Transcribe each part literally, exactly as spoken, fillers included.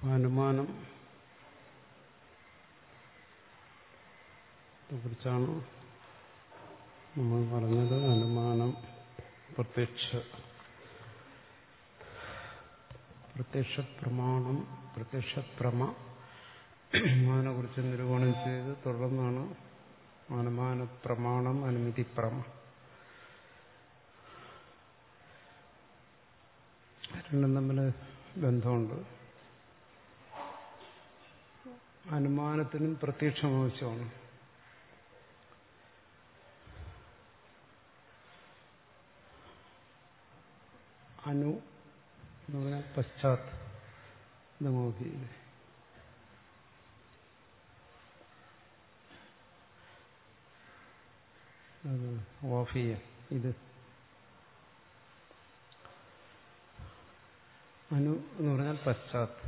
അനുമാനം കുറിച്ചാണ് നമ്മൾ പറഞ്ഞത്. അനുമാനം പ്രത്യക്ഷ പ്രത്യക്ഷ പ്രമാണം പ്രത്യക്ഷ പ്രമ അനുമാനെ കുറിച്ച് നിരൂപണം ചെയ്ത് തുടർന്നാണ് അനുമാന പ്രമാണം അനുമതി പ്രമ. രണ്ടും തമ്മിൽ ബന്ധമുണ്ട്. അനുമാനത്തിനും പ്രത്യക്ഷം ആവശ്യമാണ്. അനു എന്ന് പറഞ്ഞാൽ പശ്ചാത്ത് ഇത് നോക്കി അത് ഓഫ് ചെയ്യാം. ഇത് അനു എന്ന് പറഞ്ഞാൽ പശ്ചാത്ത്,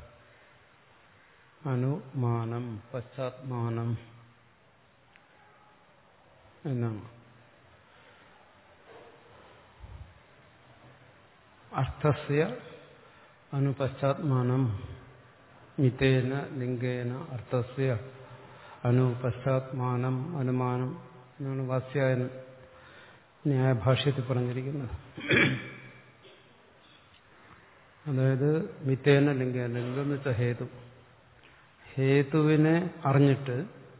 അനുമാനം പശ്ചാത്മാനം എന്നാണ്. അർത്ഥസ്യ അനുപശ്ചാത്മാനം മിതേന ലിംഗേന അർത്ഥസ്യ അനുപശ്ചാത്മാനം അനുമാനം എന്നാണ് വാസ്യായൻ ന്യായഭാഷ്യത്തിൽ പറഞ്ഞിരിക്കുന്നത്. അതായത് മിതേന ലിംഗേന, ലിംഗം എന്ന് വെച്ചാൽ ഹേതു, ഹേതുവിനെ അറിഞ്ഞിട്ട്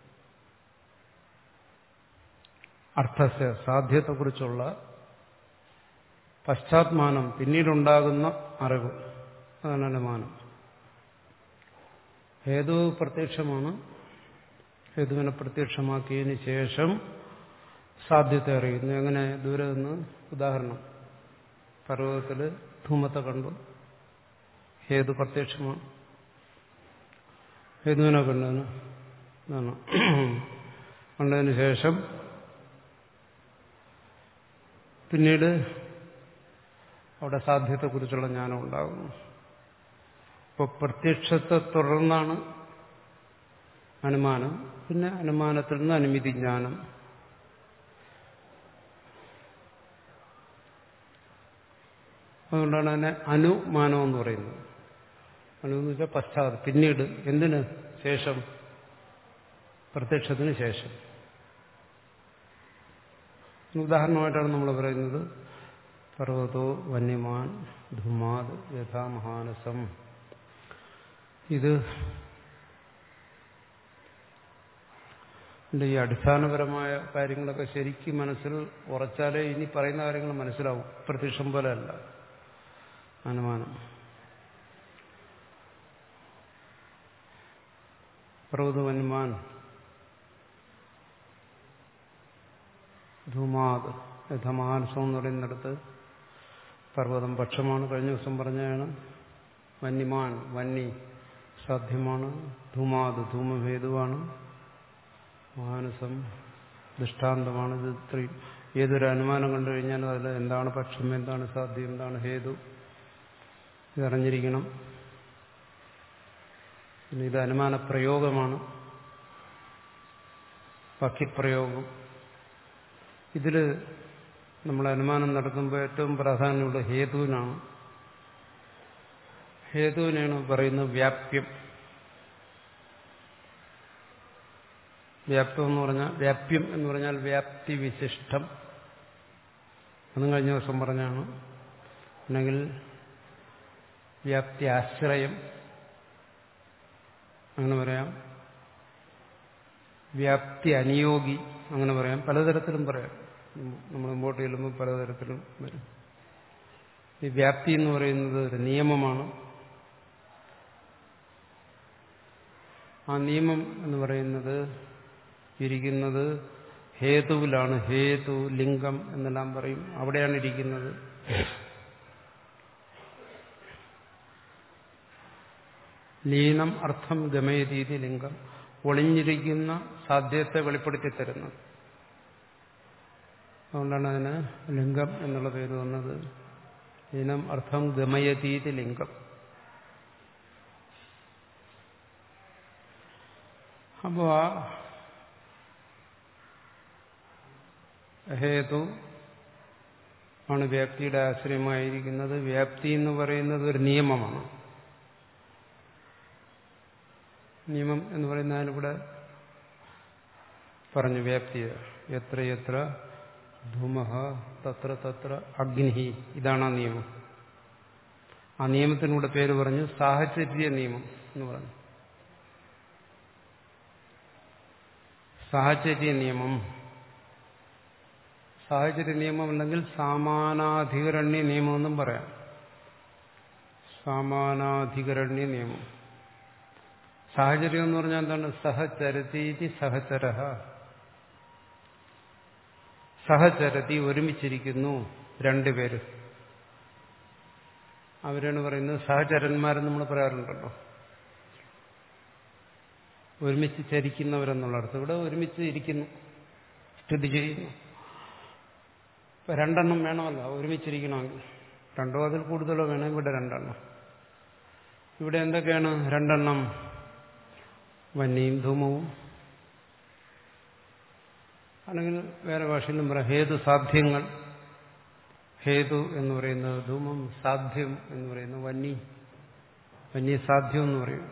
അർത്ഥസ്യ സാധ്യത്തെക്കുറിച്ചുള്ള പശ്ചാത്മാനം പിന്നീടുണ്ടാകുന്ന അറിവ്, അതാണ് അനുമാനം. ഹേതു പ്രത്യക്ഷമാണ്. ഹേതുവിനെ പ്രത്യക്ഷമാക്കിയതിന് ശേഷം സാധ്യത അറിയുന്നു. എങ്ങനെ? ദൂരെ നിന്ന് ഉദാഹരണം, പർവ്വതത്തില് ധൂമത്തെ കണ്ടു, ഹേതു പ്രത്യക്ഷമാണ്. ഹേതുവിനെ കണ്ടതിന് എന്നാണ് കണ്ടതിന് ശേഷം പിന്നീട് അവിടെ സാധ്യതയെക്കുറിച്ചുള്ള ജ്ഞാനം ഉണ്ടാകുന്നു. ഇപ്പോൾ പ്രത്യക്ഷത്തെ തുടർന്നാണ് അനുമാനം, പിന്നെ അനുമാനത്തിൽ നിന്ന് അനുമതി ജ്ഞാനം. അതുകൊണ്ടാണ് അതിനെ അനുമാനം എന്ന് പറയുന്നത്. അനു എന്ന് വെച്ചാൽ പശ്ചാത്തലം, പിന്നീട്. എന്തിന് ശേഷം? പ്രത്യക്ഷത്തിന് ശേഷം. ഉദാഹരണമായിട്ടാണ് നമ്മൾ പറയുന്നത് പർവ്വതോ വന്യമാൻ ധൂമാത് യഥാ മഹാനസം. ഇത് ഈ അടിസ്ഥാനപരമായ കാര്യങ്ങളൊക്കെ ശരിക്കും മനസ്സിൽ ഉറച്ചാലേ ഇനി പറയുന്ന കാര്യങ്ങൾ മനസ്സിലാവും. പ്രത്യക്ഷം പോലെ അല്ല അനുമാനം. പർവ്വത വന്യമാൻ ധൂമാത് യഥാ മഹാനസം എന്ന് പറയുന്നിടത്ത് പർവ്വതം പക്ഷമാണ്, കഴിഞ്ഞ ദിവസം പറഞ്ഞതാണ്. വന്യമാൻ വന്നി സാധ്യമാണ്, ധൂമാത് ധൂമഭേദുവാണ്, മാനസം ദൃഷ്ടാന്തമാണ്. ഇത് ഇത്രയും ഏതൊരു അനുമാനം കണ്ടു കഴിഞ്ഞാലും അതിൽ എന്താണ് പക്ഷം, എന്താണ് സാധ്യം, എന്താണ് ഹേതു ഇതറിഞ്ഞിരിക്കണം. പിന്നെ ഇത് അനുമാന പ്രയോഗമാണ്, വാക്യപ്രയോഗം. ഇതിൽ നമ്മൾ അനുമാനം നടത്തുമ്പോൾ ഏറ്റവും പ്രാധാന്യമുള്ള ഹേതുവിനാണ്. ഹേതുവിനാണ് പറയുന്നത് വ്യാപ്യം. വ്യാപ്യം എന്ന് പറഞ്ഞാൽ വ്യാപ്യം എന്ന് പറഞ്ഞാൽ വ്യാപ്തി വിശിഷ്ടം. അതും കഴിഞ്ഞ ദിവസം പറഞ്ഞാണ്. അല്ലെങ്കിൽ വ്യാപ്തി ആശ്രയം അങ്ങനെ പറയാം, വ്യാപ്തി അനുയോഗി അങ്ങനെ പറയാം, പലതരത്തിലും പറയാം. നമ്മൾ മുമ്പോട്ട് ചെല്ലുമ്പോൾ പലതരത്തിലും വരും. ഈ വ്യാപ്തി എന്ന് പറയുന്നത് ഒരു നിയമമാണ്. ആ നിയമം എന്ന് പറയുന്നത് ഇരിക്കുന്നത് ഹേതുവിലാണ്. ഹേതു ലിംഗം എന്നെല്ലാം പറയും, അവിടെയാണ് ഇരിക്കുന്നത്. ലീനം അർത്ഥം ഗമയതീതി ലിംഗം, ഒളിഞ്ഞിരിക്കുന്ന സാധ്യത്തെ വെളിപ്പെടുത്തി തരുന്നത്. അതുകൊണ്ടാണ് അതിന് ലിംഗം എന്നുള്ള പേര് വന്നത്. ലീനം അർത്ഥം ഗമയതീതി ലിംഗം. അപ്പോൾ ആ ഹേതു ആണ് വ്യാപ്തിയുടെ ആശ്രയമായിരിക്കുന്നത്. വ്യാപ്തി എന്ന് പറയുന്നത് ഒരു നിയമമാണ്. നിയമം എന്ന് പറയുന്ന അതിലൂടെ പറഞ്ഞു വ്യാപ്തിയ എത്ര എത്ര ധൂമഹ തത്ര തത്ര അഗ്നി. ഇതാണ് ആ നിയമം. ആ നിയമത്തിനൂടെ പേര് പറഞ്ഞു സാഹചര്യ നിയമം എന്ന് പറഞ്ഞു. സാഹചര്യ നിയമം, സാഹചര്യ നിയമം അല്ലെങ്കിൽ സമാനാധികരണ്യ നിയമം എന്നും പറയാം. സമാനാധികരണ്യ നിയമം. സാഹചര്യം എന്ന് പറഞ്ഞാൽ എന്താണ്? സഹചരതീതി സഹചരഃ. സഹചരതി ഒരുമിച്ചിരിക്കുന്നു രണ്ടുപേര്. അവരാണ് പറയുന്നത് സഹചരന്മാരെന്ന് നമ്മൾ പറയാറുണ്ടല്ലോ, ഒരുമിച്ച് ചരിക്കുന്നവരെന്നുള്ള അർത്ഥം. ഇവിടെ ഒരുമിച്ച് ഇരിക്കുന്നു, സ്ഥിതി ചെയ്യുന്നു. ഇപ്പൊ രണ്ടെണ്ണം വേണമല്ലോ ഒരുമിച്ചിരിക്കണമെങ്കിൽ. രണ്ടോ അതിൽ കൂടുതലോ വേണം. ഇവിടെ രണ്ടെണ്ണം. ഇവിടെ എന്തൊക്കെയാണ് രണ്ടെണ്ണം? വന്യയും ധൂമവും, അല്ലെങ്കിൽ വേറെ ഭാഷയിലും പറയാം ഹേതു സാധ്യങ്ങൾ. ഹേതു എന്ന് പറയുന്നത് ധൂമം, സാധ്യം എന്ന് പറയുന്നത് വന്നി. വന്യ സാധ്യം എന്ന് പറയും.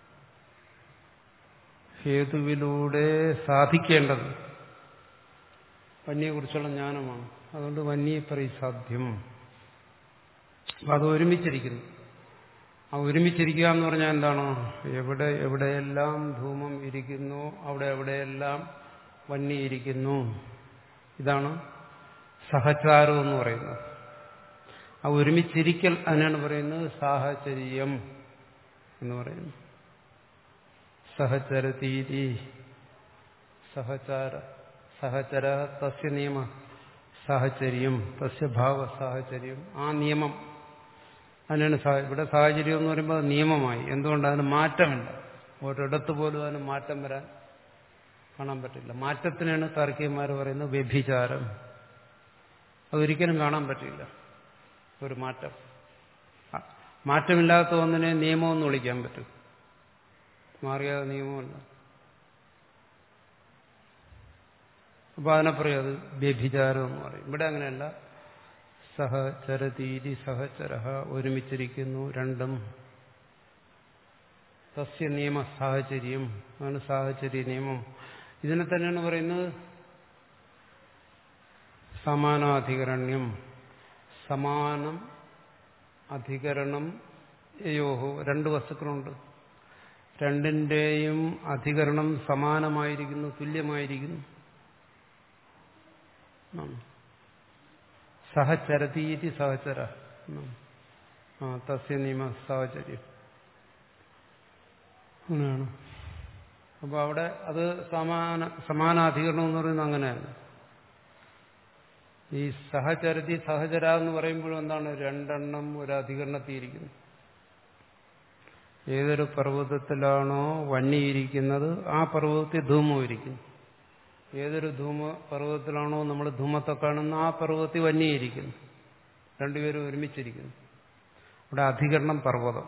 ഹേതുവിലൂടെ സാധിക്കേണ്ടത് വന്യയെക്കുറിച്ചുള്ള ജ്ഞാനമാണ്. അതുകൊണ്ട് വന്യെ പറയും സാധ്യം. അപ്പം അത് ഒരുമിച്ചിരിക്കുന്നു. ആ ഒരുമിച്ചിരിക്കുക എന്ന് പറഞ്ഞാൽ എന്താണ്? എവിടെ എവിടെയെല്ലാം ധൂമം ഇരിക്കുന്നു അവിടെ എവിടെയെല്ലാം വന്നി ഇരിക്കുന്നു. ഇതാണ് സഹചാരം എന്ന് പറയുന്നത്. ആ ഒരുമിച്ചിരിക്കൽ അതിനാണ് പറയുന്നത് സാഹചര്യം എന്ന് പറയുന്നത്. സഹചരതീതി സഹചാര സഹചര തസ്യ നിയമ സാഹചര്യം തസ്യ ഭാവ സാഹചര്യം. ആ നിയമം അതിനാണ്. ഇവിടെ സാഹചര്യം എന്ന് പറയുമ്പോൾ നിയമമായി. എന്തുകൊണ്ട്? അതിന് മാറ്റമില്ല. ഒരിടത്ത് പോലും അതിന് മാറ്റം വരാൻ കാണാൻ പറ്റില്ല. മാറ്റത്തിനാണ് താർക്കികന്മാർ പറയുന്നത് വ്യഭിചാരം. അതൊരിക്കലും കാണാൻ പറ്റില്ല ഒരു മാറ്റം. മാറ്റമില്ലാത്ത ഒന്നിനെ നിയമമെന്ന് വിളിക്കാൻ പറ്റും. മാറിയ നിയമമല്ല. അപ്പൊ അതിനെ പറയും അത് വ്യഭിചാരം എന്ന് പറയും. ഇവിടെ അങ്ങനെയല്ല. സഹചരതീതി സഹചരഃ ഒരുമിച്ചിരിക്കുന്നു രണ്ടും. തസ്യ നിയമ സാഹചര്യം. അതാണ് സാഹചര്യ നിയമം. ഇതിനെ തന്നെയാണ് പറയുന്നത് സമാനാധികരണ്യം. സമാനം അധികരണം യോഹോ. രണ്ട് വസ്തുക്കളുണ്ട്. രണ്ടിന്റെയും അധികരണം സമാനമായിരിക്കുന്നു, തുല്യമായിരിക്കുന്നു. സഹചരതീതി സഹചര തസ്യ നിയമ സാഹചര്യം. അങ്ങനെയാണ്. അപ്പൊ അവിടെ അത് സമാന സമാനാധികരണം എന്ന് പറയുന്നത് അങ്ങനെയാണ്. ഈ സഹചരതി സഹചര എന്ന് പറയുമ്പോഴും എന്താണ്? രണ്ടെണ്ണം ഒരു അധികരണത്തിയിരിക്കുന്നു. ഏതൊരു പർവ്വതത്തിലാണോ വന്നിയിരിക്കുന്നത് ആ പർവ്വതത്തിൽ ധൂമം ഇരിക്കുന്നു. ഏതൊരു ധൂമ പർവ്വതത്തിലാണോ നമ്മൾ ധൂമത്തെ കാണുന്ന ആ പർവ്വതത്തിൽ വന്നിയിരിക്കുന്നു. രണ്ടുപേരും ഒരുമിച്ചിരിക്കുന്നു. ഇവിടെ അധികരണം പർവ്വതം.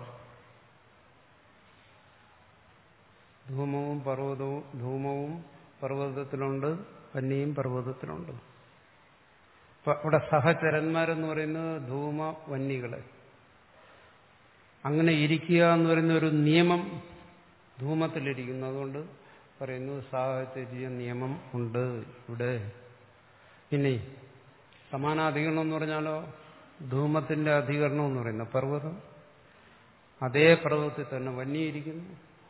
ധൂമവും പർവ്വതവും ധൂമവും പർവ്വതത്തിലുണ്ട്, വന്യയും പർവ്വതത്തിലുണ്ട്. അപ്പൊ ഇവിടെ സഹചരന്മാരെന്ന് പറയുന്നത് ധൂമ വന്യകളെ. അങ്ങനെ ഇരിക്കുക എന്ന് പറയുന്ന ഒരു നിയമം ധൂമത്തിലിരിക്കുന്നു. അതുകൊണ്ട് പറയുന്നു സാഹചര്യ നിയമം ഉണ്ട് ഇവിടെ. ഇനി സമാനാധികരണം എന്ന് പറഞ്ഞാലോ ധൂമത്തിന്റെ അധികരണം എന്ന് പറയുന്ന പർവ്വതം അതേ പർവ്വതത്തിൽ തന്നെ വന്യയിരിക്കുന്നു.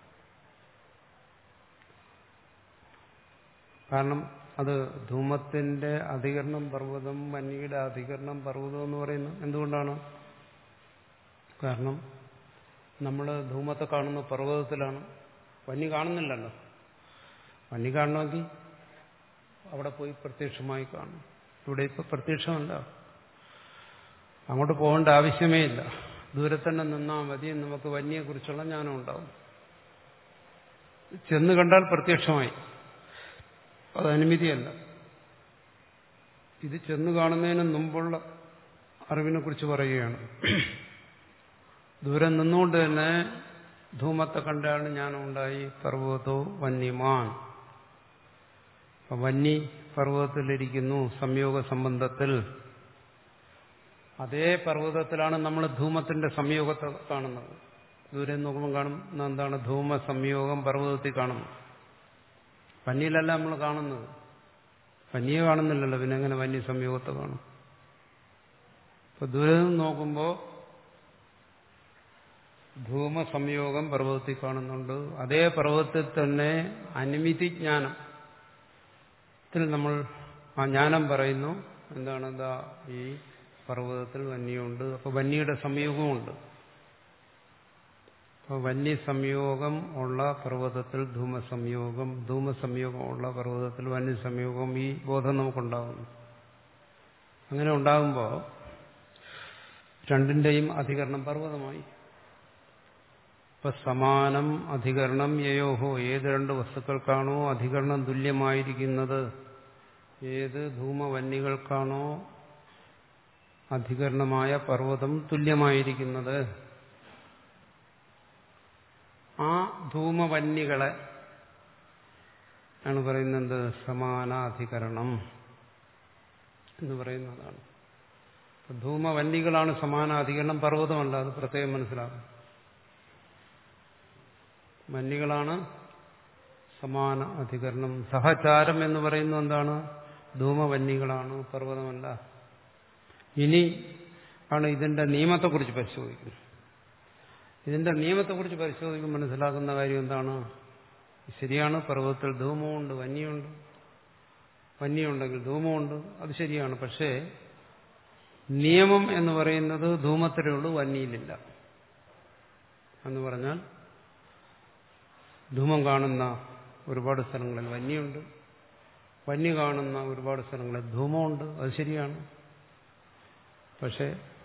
കാരണം അത് ധൂമത്തിന്റെ അധികരണം പർവ്വതം, വന്യയുടെ അധികരണം പർവ്വതം എന്ന് പറയുന്നത് എന്തുകൊണ്ടാണ്? കാരണം നമ്മൾ ധൂമത്തെ കാണുന്ന പർവ്വതത്തിലാണ്, വന്യ കാണുന്നില്ലല്ലോ. വന്യ കാണണമെങ്കിൽ അവിടെ പോയി പ്രത്യക്ഷമായി കാണും. ഇവിടെ ഇപ്പൊ പ്രത്യക്ഷമല്ല. അങ്ങോട്ട് പോകേണ്ട ആവശ്യമേ ഇല്ല. ദൂരെ തന്നെ നിന്നാൽ മതി. നമുക്ക് വന്യയെക്കുറിച്ചുള്ള ജ്ഞാനം ഉണ്ടാവും. ചെന്ന് കണ്ടാൽ പ്രത്യക്ഷമായി. അത് അനുമതിയല്ല. ഇത് ചെന്ന് കാണുന്നതിന് മുമ്പുള്ള അറിവിനെ കുറിച്ച് പറയുകയാണ്. ദൂരെ നിന്നുകൊണ്ട് തന്നെ ധൂമത്തെ കണ്ടാണ് ജ്ഞാനം ഉണ്ടായി. പർവ്വതോ വന്യമാൻ. വന്നി പർവ്വതത്തിലിരിക്കുന്നു സംയോഗ സംബന്ധത്തിൽ. അതേ പർവ്വതത്തിലാണ് നമ്മൾ ധൂമത്തിന്റെ സംയോഗത്തെ കാണുന്നത്. ദൂരെ നോക്കുമ്പോൾ കാണുന്ന എന്താണ്? ധൂമ സംയോഗം പർവ്വതത്തിൽ കാണുന്നു. വന്യയിലല്ല നമ്മൾ കാണുന്നത്. വന്യെ കാണുന്നില്ലല്ലോ, പിന്നെ എങ്ങനെ വന്യ സംയോഗത്തെ കാണും? ഇപ്പൊ ദൂരെ നിന്ന് നോക്കുമ്പോൾ ധൂമ സംയോഗം പർവ്വതത്തിൽ കാണുന്നുണ്ട്. അതേ പർവ്വതത്തിൽ തന്നെ അനുമിതി ജ്ഞാനത്തിൽ നമ്മൾ ആ ജ്ഞാനം പറയുന്നു. എന്താണ്? എന്താ ഈ പർവ്വതത്തിൽ വന്യമുണ്ട്. അപ്പൊ വന്യയുടെ സംയോഗമുണ്ട്. അപ്പോൾ വന്യ സംയോഗം ഉള്ള പർവ്വതത്തിൽ ധൂമസംയോഗം, ധൂമസംയോഗം ഉള്ള പർവ്വതത്തിൽ വന്യ സംയോഗം, ഈ ബോധം നമുക്കുണ്ടാകുന്നു. അങ്ങനെ ഉണ്ടാകുമ്പോൾ രണ്ടിന്റെയും അധികരണം പർവ്വതമായി. ഇപ്പൊ സമാനം അധികരണം യയോഹോ, ഏത് രണ്ട് വസ്തുക്കൾക്കാണോ അധികരണം തുല്യമായിരിക്കുന്നത്, ഏത് ധൂമവന്യകൾക്കാണോ അധികരണമായ പർവ്വതം തുല്യമായിരിക്കുന്നത്, ആ ധൂമവന്യകളെ ആണ് പറയുന്നത് സമാനാധികരണം എന്ന് പറയുന്നതാണ്. ധൂമവന്യകളാണ് സമാനാധികരണം, പർവ്വതമല്ല. അത് പ്രത്യേകം മനസ്സിലാകും. വന്യകളാണ് സമാന അധികരണം. സഹചാരം എന്ന് പറയുന്നത് എന്താണ്? ധൂമവന്യകളാണ്, പർവ്വതമല്ല. ഇനി ആണ് ഇതിന്റെ നിയമത്തെക്കുറിച്ച് പരിശോധിക്കുന്നത്. ഇതിന്റെ നിയമത്തെക്കുറിച്ച് പരിശോധിക്കുമ്പോൾ മനസ്സിലാക്കുന്ന കാര്യം എന്താണ്? ശരിയാണ്, പർവ്വതത്തിൽ ധൂമമുണ്ട്, വന്യമുണ്ട്. വന്യമുണ്ടെങ്കിൽ ധൂമമുണ്ട്, അത് ശരിയാണ്. പക്ഷേ നിയമം എന്ന് പറയുന്നത് ധൂമത്തിലേ ഉള്ളൂ, വന്യയിലില്ല. എന്ന് പറഞ്ഞാൽ ധൂമം കാണുന്ന ഒരുപാട് സ്ഥലങ്ങളിൽ വന്യമുണ്ട്, വന്യ കാണുന്ന ഒരുപാട് സ്ഥലങ്ങളിൽ ധൂമമുണ്ട്, അത് ശരിയാണ്. പക്ഷെ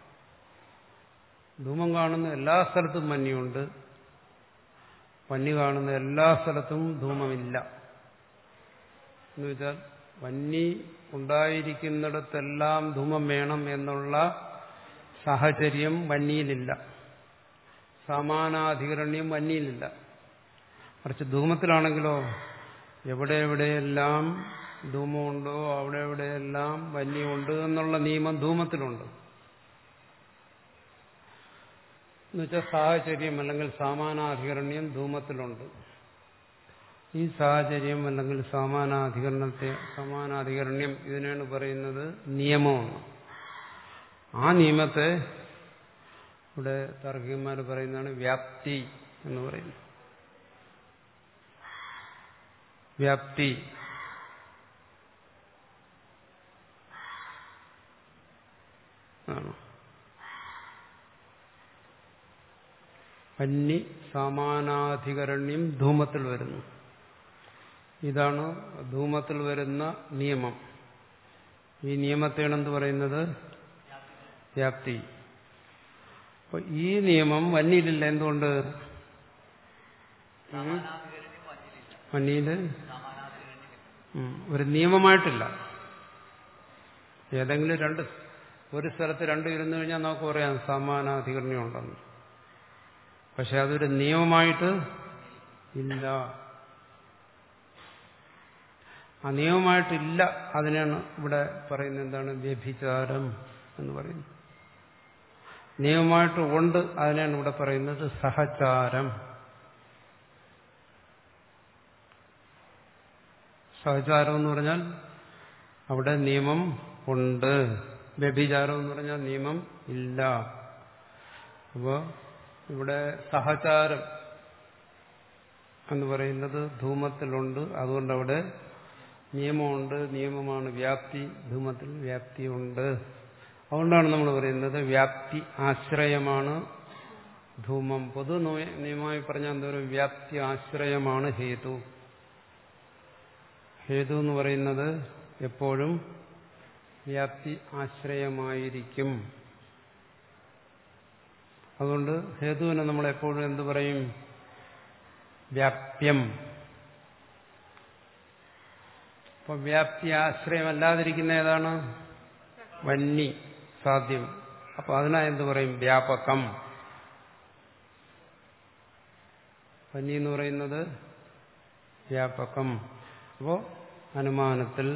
ധൂമം കാണുന്ന എല്ലാ സ്ഥലത്തും വന്യമുണ്ട്, വന്യ കാണുന്ന എല്ലാ സ്ഥലത്തും ധൂമമില്ല. എന്ന് വെച്ചാൽ വന്യ ഉണ്ടായിരിക്കുന്നിടത്തെല്ലാം ധൂമം വേണം എന്നുള്ള സാഹചര്യം വന്യയിലില്ല. സമാനാധികരണ്യം വന്യയിലില്ല. മറിച്ച് ധൂമത്തിലാണെങ്കിലോ എവിടെ എവിടെയെല്ലാം ധൂമമുണ്ടോ അവിടെ എവിടെയെല്ലാം വന്യമുണ്ട് എന്നുള്ള നിയമം ധൂമത്തിലുണ്ട്. എന്നുവെച്ചാൽ സാഹചര്യം അല്ലെങ്കിൽ സമാനാധികരണ്യം ധൂമത്തിലുണ്ട്. ഈ സാഹചര്യം അല്ലെങ്കിൽ സമാനാധികരണത്തെ സമാനാധികരണ്യം ഇതിനാണ് പറയുന്നത് നിയമമെന്ന്. ആ നിയമത്തെ ഇവിടെ താർക്കികന്മാർ പറയുന്നതാണ് വ്യാപ്തി എന്ന് പറയുന്നത്. വ്യാപ്തി ആണ്. വന്യ സമാനാധികരണ്യം ധൂമത്തിൽ വരുന്നു. ഇതാണ് ധൂമത്തിൽ വരുന്ന നിയമം. ഈ നിയമത്തെയാണ് എന്ത് പറയുന്നത്? വ്യാപ്തി. അപ്പൊ ഈ നിയമം വന്യയിലില്ല. എന്തുകൊണ്ട്? വന്യയില് ഒരു നിയമമായിട്ടില്ല. ഏതെങ്കിലും രണ്ട് ഒരു സ്ഥലത്ത് രണ്ടും ഇരുന്നു കഴിഞ്ഞാൽ നമുക്ക് പറയാം സമാനാധികരണം ഉണ്ടെന്ന്. പക്ഷെ അതൊരു നിയമമായിട്ട് ഇല്ല. ആ നിയമമായിട്ടില്ല. അതിനാണ് ഇവിടെ പറയുന്നത് എന്താണ്? വ്യഭിചാരം എന്ന് പറയുന്നത്. നിയമമായിട്ട് ഉണ്ട്, അതിനാണ് ഇവിടെ പറയുന്നത് സഹചാരം. സഹചാരം എന്ന് പറഞ്ഞാൽ അവിടെ നിയമം ഉണ്ട്. വ്യഭിചാരം എന്ന് പറഞ്ഞാൽ നിയമം ഇല്ല. അപ്പോൾ ഇവിടെ സഹചാരം എന്ന് പറയുന്നത് ധൂമത്തിലുണ്ട്. അതുകൊണ്ട് അവിടെ നിയമമുണ്ട്. നിയമമാണ് വ്യാപ്തി. ധൂമത്തിൽ വ്യാപ്തിയുണ്ട്. അതുകൊണ്ടാണ് നമ്മൾ പറയുന്നത് വ്യാപ്തി ആശ്രയമാണ് ധൂമം. പൊതു നിയമമായി പറഞ്ഞാൽ എന്തോരം? വ്യാപ്തി ആശ്രയമാണ് ഹേതു. ഹേതു എന്ന് പറയുന്നത് എപ്പോഴും വ്യാപ്തി ആശ്രയമായിരിക്കും. അതുകൊണ്ട് ഹേതുവിനെ നമ്മൾ എപ്പോഴും എന്ത് പറയും? വ്യാപ്യം. അപ്പൊ വ്യാപ്തി ആശ്രയമല്ലാതിരിക്കുന്ന ഏതാണ്? വന്നി സാധ്യം. അപ്പൊ അതിനാ എന്ത് പറയും? വ്യാപകം. വന്നി എന്ന് പറയുന്നത് വ്യാപകം. അപ്പോൾ അനുമാനത്തിൽ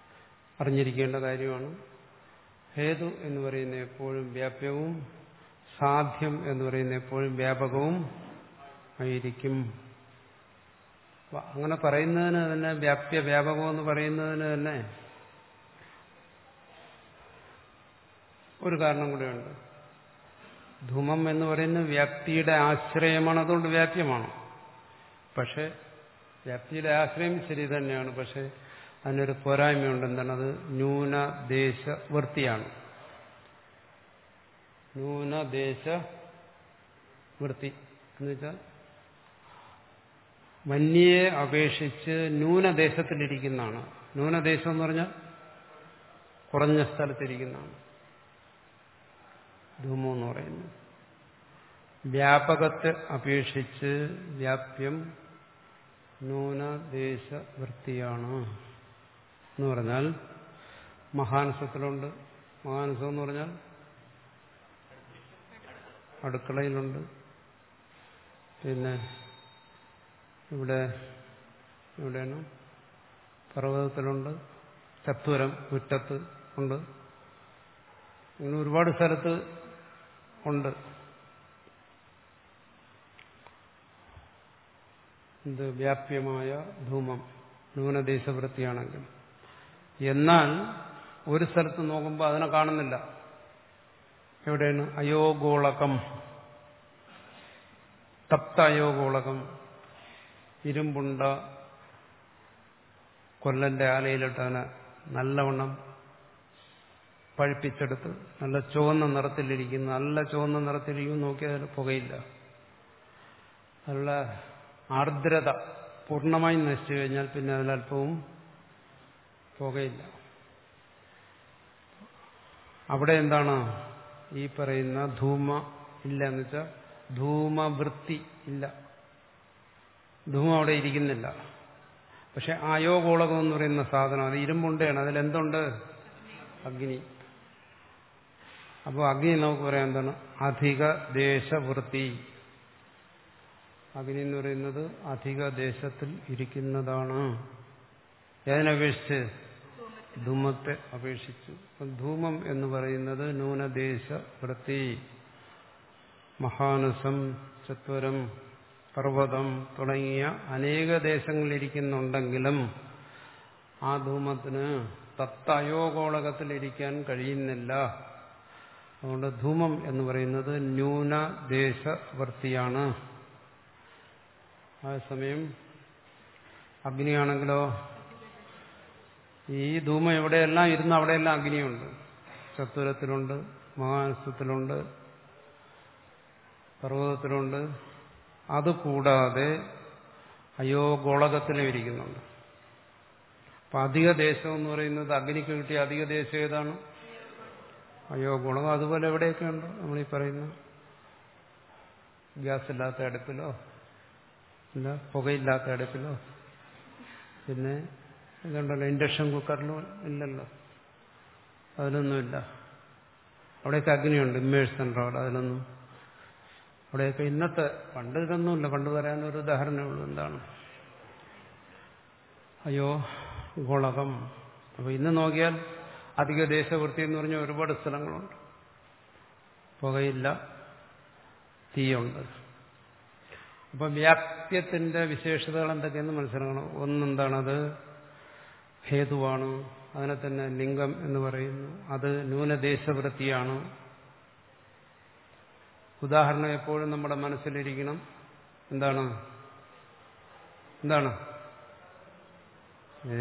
അറിഞ്ഞിരിക്കേണ്ട കാര്യമാണ്. ഹേതു എന്ന് പറയുന്നത് എപ്പോഴും വ്യാപ്യവും സാധ്യം എന്ന് പറയുന്നത് എപ്പോഴും വ്യാപകവും ആയിരിക്കും. അങ്ങനെ പറയുന്നതിന് തന്നെ വ്യാപ്യ വ്യാപകം എന്ന് പറയുന്നതിന് തന്നെ ഒരു കാരണം കൂടെയുണ്ട്. ധൂമം എന്ന് പറയുന്നത് വ്യാപ്തിയുടെ ആശ്രയമാണ്, അതുകൊണ്ട് വ്യാപ്യമാണ്. പക്ഷെ വ്യാപ്തിയുടെ ആശ്രയം ശരി തന്നെയാണ്. പക്ഷെ അതിനൊരു പോരായ്മയുണ്ട്. എന്താണ്? അത് ന്യൂനദേശവൃത്തിയാണ്. ന്യൂനദേശവൃത്തി എന്ന് വെച്ചാൽ വന്യയെ അപേക്ഷിച്ച് ന്യൂനദേശത്തിലിരിക്കുന്നതാണ്. ന്യൂനദേശം എന്ന് പറഞ്ഞാൽ കുറഞ്ഞ സ്ഥലത്തിരിക്കുന്നതാണ് ധൂമം എന്ന് പറയുന്നത്. വ്യാപകത്തെ അപേക്ഷിച്ച് വ്യാപ്യം ന്യൂനദേശവൃത്തിയാണ് എന്ന് പറഞ്ഞാൽ മഹാനസത്തിലുണ്ട്. മഹാനസം എന്ന് പറഞ്ഞാൽ അടുക്കളയിലുണ്ട്. പിന്നെ ഇവിടെ എവിടെയാണ്? പർവ്വതത്തിലുണ്ട്. ചത്വരം മുറ്റത്ത് ഉണ്ട്. ഇങ്ങനെ ഒരുപാട് സ്ഥലത്ത് ഉണ്ട്. ഇത് വ്യാപ്യമായ ധൂമം ന്യൂനദേശവൃത്തിയാണെങ്കിൽ. എന്നാൽ ഒരു സ്ഥലത്ത് നോക്കുമ്പോൾ അതിനെ കാണുന്നില്ല. എവിടെയാണ്? അയോഗോളകം, തപ്ത അയോഗോളകം. ഇരുമ്പുണ്ട കൊല്ലന്റെ ആലയിലിട്ട് അതിനെ നല്ലവണ്ണം പഴുപ്പിച്ചെടുത്ത് നല്ല ചുവന്ന നിറത്തിലിരിക്കുന്നു. നല്ല ചുവന്ന നിറത്തിലിരിക്കും. നോക്കിയാൽ അതിൽ പുകയില്ല. അതിലുള്ള ആർദ്രത പൂർണ്ണമായും നശിച്ചു കഴിഞ്ഞാൽ പിന്നെ അതിലല്പവും പുകയില്ല. അവിടെ എന്താണ് ഈ പറയുന്ന ധൂമ ഇല്ല എന്ന് വെച്ചാൽ ധൂമവൃത്തി ഇല്ല. ധൂമം അവിടെ ഇരിക്കുന്നില്ല. പക്ഷെ ആയോഗോളകം എന്ന് പറയുന്ന സാധനം അത് ഇരുമ്പുണ്ടാണ്. അതിലെന്തുണ്ട്? അഗ്നി. അപ്പോൾ അഗ്നി നമുക്ക് പറയാം എന്താണ്? അധിക ദേശവൃത്തി. അഗ്നി എന്ന് പറയുന്നത് അധിക ദേശത്തിൽ ഇരിക്കുന്നതാണ്. ഏതിനപേക്ഷിച്ച്? ധൂമത്തെ അപേക്ഷിച്ചു. ധൂമം എന്ന് പറയുന്നത് ന്യൂനദേശവൃത്തി. മഹാനസം, ചത്വരം, പർവ്വതം തുടങ്ങിയ അനേക ദേശങ്ങളിലിരിക്കുന്നുണ്ടെങ്കിലും ആ ധൂമത്തിന് തത്തയോഗോളകത്തിലിരിക്കാൻ കഴിയുന്നില്ല. അതുകൊണ്ട് ധൂമം എന്ന് പറയുന്നത് ന്യൂനദേശവൃത്തിയാണ്. അതേസമയം അഗ്നിയാണെങ്കിലോ ഈ ധൂമം എവിടെയെല്ലാം ഇരുന്ന് അവിടെയെല്ലാം അഗ്നിയുണ്ട്. ചത്വരത്തിലുണ്ട്, മഹാനസത്തിലുണ്ട്, പർവ്വതത്തിലുണ്ട്. അതുകൂടാതെ അയോഗോളകത്തിലും ഇരിക്കുന്നുണ്ട്. അപ്പൊ അധിക ദേശം എന്ന് പറയുന്നത് അഗ്നിക്ക് കിട്ടിയ അധിക ദേശം ഏതാണ്? അയോഗോളകം. അതുപോലെ എവിടെയൊക്കെ ഉണ്ട്? നമ്മളീ പറയുന്ന ഗ്യാസ് ഇല്ലാത്ത അടുപ്പിലോ ഇല്ല പുകയില്ലാത്ത അടുപ്പിലോ പിന്നെ ഇതുണ്ടല്ലോ ഇൻഡക്ഷൻ കുക്കറിലോ ഇല്ലല്ലോ, അതിലൊന്നുമില്ല. അവിടെയൊക്കെ അഗ്നിയുണ്ട്. ഇമ്മേഴ്സൺ റോഡ് അതിലൊന്നും. അവിടെയൊക്കെ ഇന്നത്തെ പണ്ട് ഇതൊന്നുമില്ല. പണ്ട് പറയാനൊരു ഉദാഹരണമേ ഉള്ളൂ. എന്താണ്? അയ്യോ ഗോളകം. അപ്പൊ ഇന്ന് നോക്കിയാൽ അധിക ദേശവൃത്തി എന്ന് പറഞ്ഞാൽ ഒരുപാട് സ്ഥലങ്ങളുണ്ട്. പുകയില്ല, തീയുണ്ട്. അപ്പൊ വ്യാപ്യത്തിന്റെ വിശേഷതകൾ എന്തൊക്കെയെന്ന് മനസ്സിലാക്കണം. ഒന്നെന്താണത്? ഹേതുവാണ്. അതിനെ തന്നെ ലിംഗം എന്ന് പറയുന്നു. അത് ന്യൂനദേശവൃത്തിയാണ്. ഉദാഹരണം എപ്പോഴും നമ്മുടെ മനസ്സിലിരിക്കണം. എന്താണ്? എന്താണ്? ഏ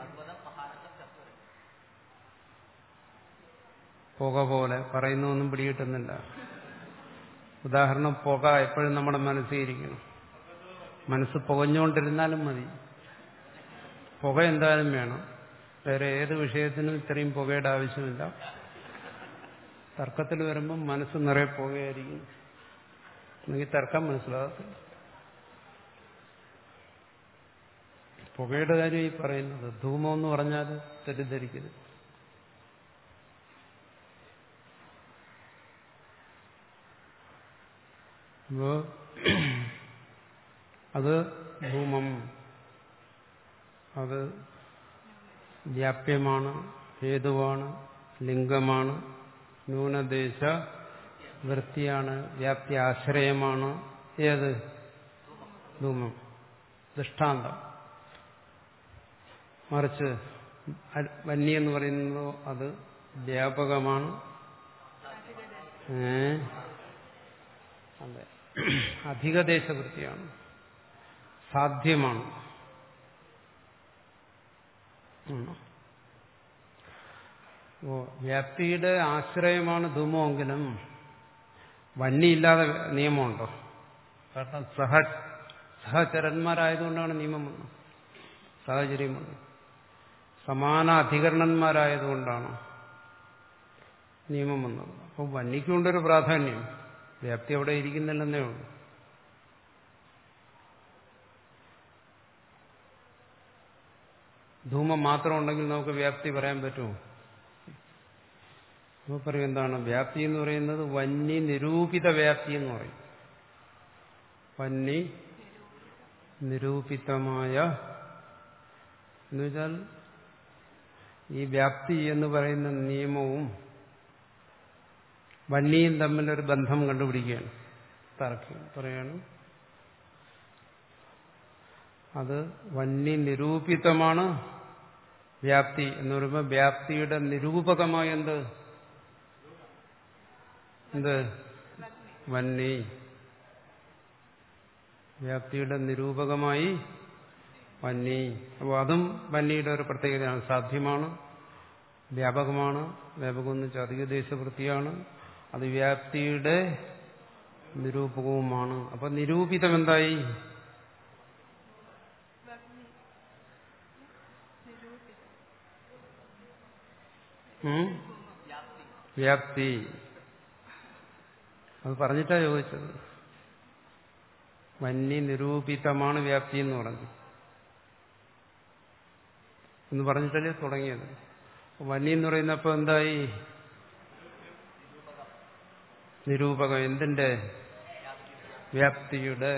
പുക പോലെ പറയുന്നൊന്നും പിടികിട്ടുന്നില്ല. ഉദാഹരണം പുക എപ്പോഴും നമ്മുടെ മനസ്സിലിരിക്കണം. മനസ്സ് പുകഞ്ഞുകൊണ്ടിരുന്നാലും മതി. പുക എന്തായാലും വേണം. വേറെ ഏത് വിഷയത്തിനും ഇത്രയും പുകയുടെ ആവശ്യമില്ല. തർക്കത്തിൽ വരുമ്പം മനസ്സ് നിറയെ പുകയായിരിക്കും. എനിക്ക് തർക്കം മനസ്സിലാകത്തില്ല. പുകയുടെ കാര്യം ഈ പറയുന്നത്. ധൂമം എന്ന് പറഞ്ഞാൽ തെറ്റിദ്ധരിക്കരുത്. അപ്പോ അത് ധൂമം, അത് വ്യാപ്യമാണ്, ഹേതുവാണ്, ലിംഗമാണ്, ന്യൂനദേശ വൃത്തിയാണ്, വ്യാപ്തി ആശ്രയമാണ്. ഏത്? ധൂമം. ദൃഷ്ടാന്തം. മറിച്ച് വന്നി എന്ന് പറയുന്നതോ അത് വ്യാപകമാണ്. ഏ അതെ, അധികദേശവൃത്തിയാണ്, സാധ്യമാണ്. ഓ വ്യാപ്തിയുടെ ആശ്രയമാണ് ധൂമമെങ്കിലും വന്നിയില്ലാതെ നിയമമുണ്ടോ? കാരണം സഹ സഹചരന്മാരായതുകൊണ്ടാണ് നിയമം വന്നത്, സാഹചര്യം വന്നത്. സമാന അധികരണന്മാരായതുകൊണ്ടാണ് നിയമം വന്നത്. അപ്പോൾ വന്നിക്കുണ്ടൊരു പ്രാധാന്യം, വ്യാപ്തി അവിടെ ഇരിക്കുന്നില്ലെന്നേ ഉള്ളൂ. ധൂമം മാത്രം ഉണ്ടെങ്കിൽ നമുക്ക് വ്യാപ്തി പറയാൻ പറ്റുമോ? നമുക്ക് പറയും എന്താണ് വ്യാപ്തി എന്ന് പറയുന്നത്? വന്നി നിരൂപിത വ്യാപ്തി എന്ന് പറയും. വന്നി നിരൂപിതമായ എന്ന് വെച്ചാൽ ഈ വ്യാപ്തി എന്ന് പറയുന്ന നിയമവും വന്നിയും തമ്മിലൊരു ബന്ധം കണ്ടുപിടിക്കുകയാണ്. തർക്കം പറയാണ് അത് വന്നി നിരൂപിതമാണ് വ്യാപ്തി എന്ന് പറയുമ്പോൾ വ്യാപ്തിയുടെ നിരൂപകമായ എന്ത് എന്ത് വന്നി, വ്യാപ്തിയുടെ നിരൂപകമായി വന്നി. അപ്പോൾ അതും വന്നിയുടെ ഒരു പ്രത്യേകതയാണ്. സാധ്യമാണ്, വ്യാപകമാണ്. വ്യാപകം എന്ന് വെച്ചാൽ അധികദേശവൃത്തിയാണ്. അത് വ്യാപ്തിയുടെ നിരൂപകവുമാണ്. അപ്പൊ നിരൂപിതം എന്തായി? വ്യാപ്തി. അത് പറഞ്ഞിട്ടാ ചോദിച്ചത്. വന്നി നിരൂപിതമാണ് വ്യാപ്തി എന്ന് പറഞ്ഞു എന്ന് പറഞ്ഞിട്ടല്ലേ തുടങ്ങിയത്. വന്നി എന്ന് പറയുന്നപ്പോ എന്തായി? നിരൂപകം. എന്തിന്റെ? വ്യാപ്തിയുടെ.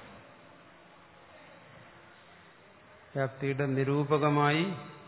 വ്യാപ്തിയുടെ നിരൂപകമായി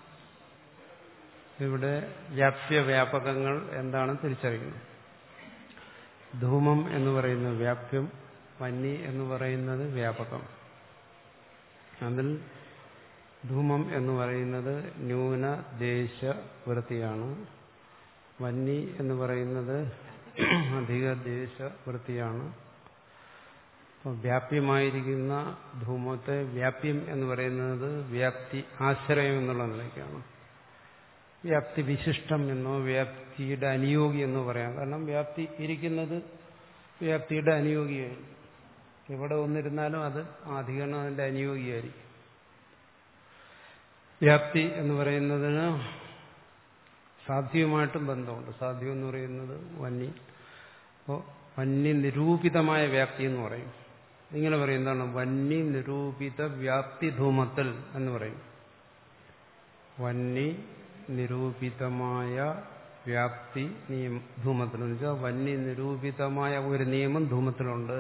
ഇവിടെ വ്യാപ്യവ്യാപകങ്ങൾ എന്താണ് തിരിച്ചറിയുന്നത്. ധൂമം എന്ന് പറയുന്നത് വ്യാപ്യം, വന്നി എന്ന് പറയുന്നത് വ്യാപകം. അതിൽ ധൂമം എന്ന് പറയുന്നത് ന്യൂനദേശ വൃത്തിയാണ്, വന്നി എന്ന് പറയുന്നത് അധികദേശ വൃത്തിയാണ്. വ്യാപ്യമായിരിക്കുന്ന ധൂമത്തെ വ്യാപ്യം എന്ന് പറയുന്നത് വ്യാപ്തി ആശ്രയം എന്നുള്ള നിലയ്ക്കാണ്. വ്യാപ്തി വിശിഷ്ടം എന്നോ വ്യാപ്തിയുടെ അനുയോഗി എന്നോ പറയാം. കാരണം വ്യാപ്തി ഇരിക്കുന്നത് വ്യാപ്തിയുടെ അനുയോഗിയായിരിക്കും. എവിടെ ഒന്നിരുന്നാലും അത് അധികരണം അതിന്റെ അനുയോഗിയായിരിക്കും. വ്യാപ്തി എന്ന് പറയുന്നതിന് സാധ്യവുമായിട്ടും ബന്ധമുണ്ട്. സാധ്യം എന്ന് പറയുന്നത് വന്നി. അപ്പോൾ വന്നി നിരൂപിതമായ വ്യാപ്തി എന്ന് പറയും. ഇങ്ങനെ പറയും എന്താണ്? വന്നി നിരൂപിത വ്യാപ്തി ധൂമത്തിൽ എന്ന് പറയും. വന്നി നിരൂപിതമായ വ്യാപ്തി നിയമ ധൂമത്തിൽ എന്ന് വെച്ചാൽ വന്നി നിരൂപിതമായ ഒരു നിയമം ധൂമത്തിലുണ്ട്.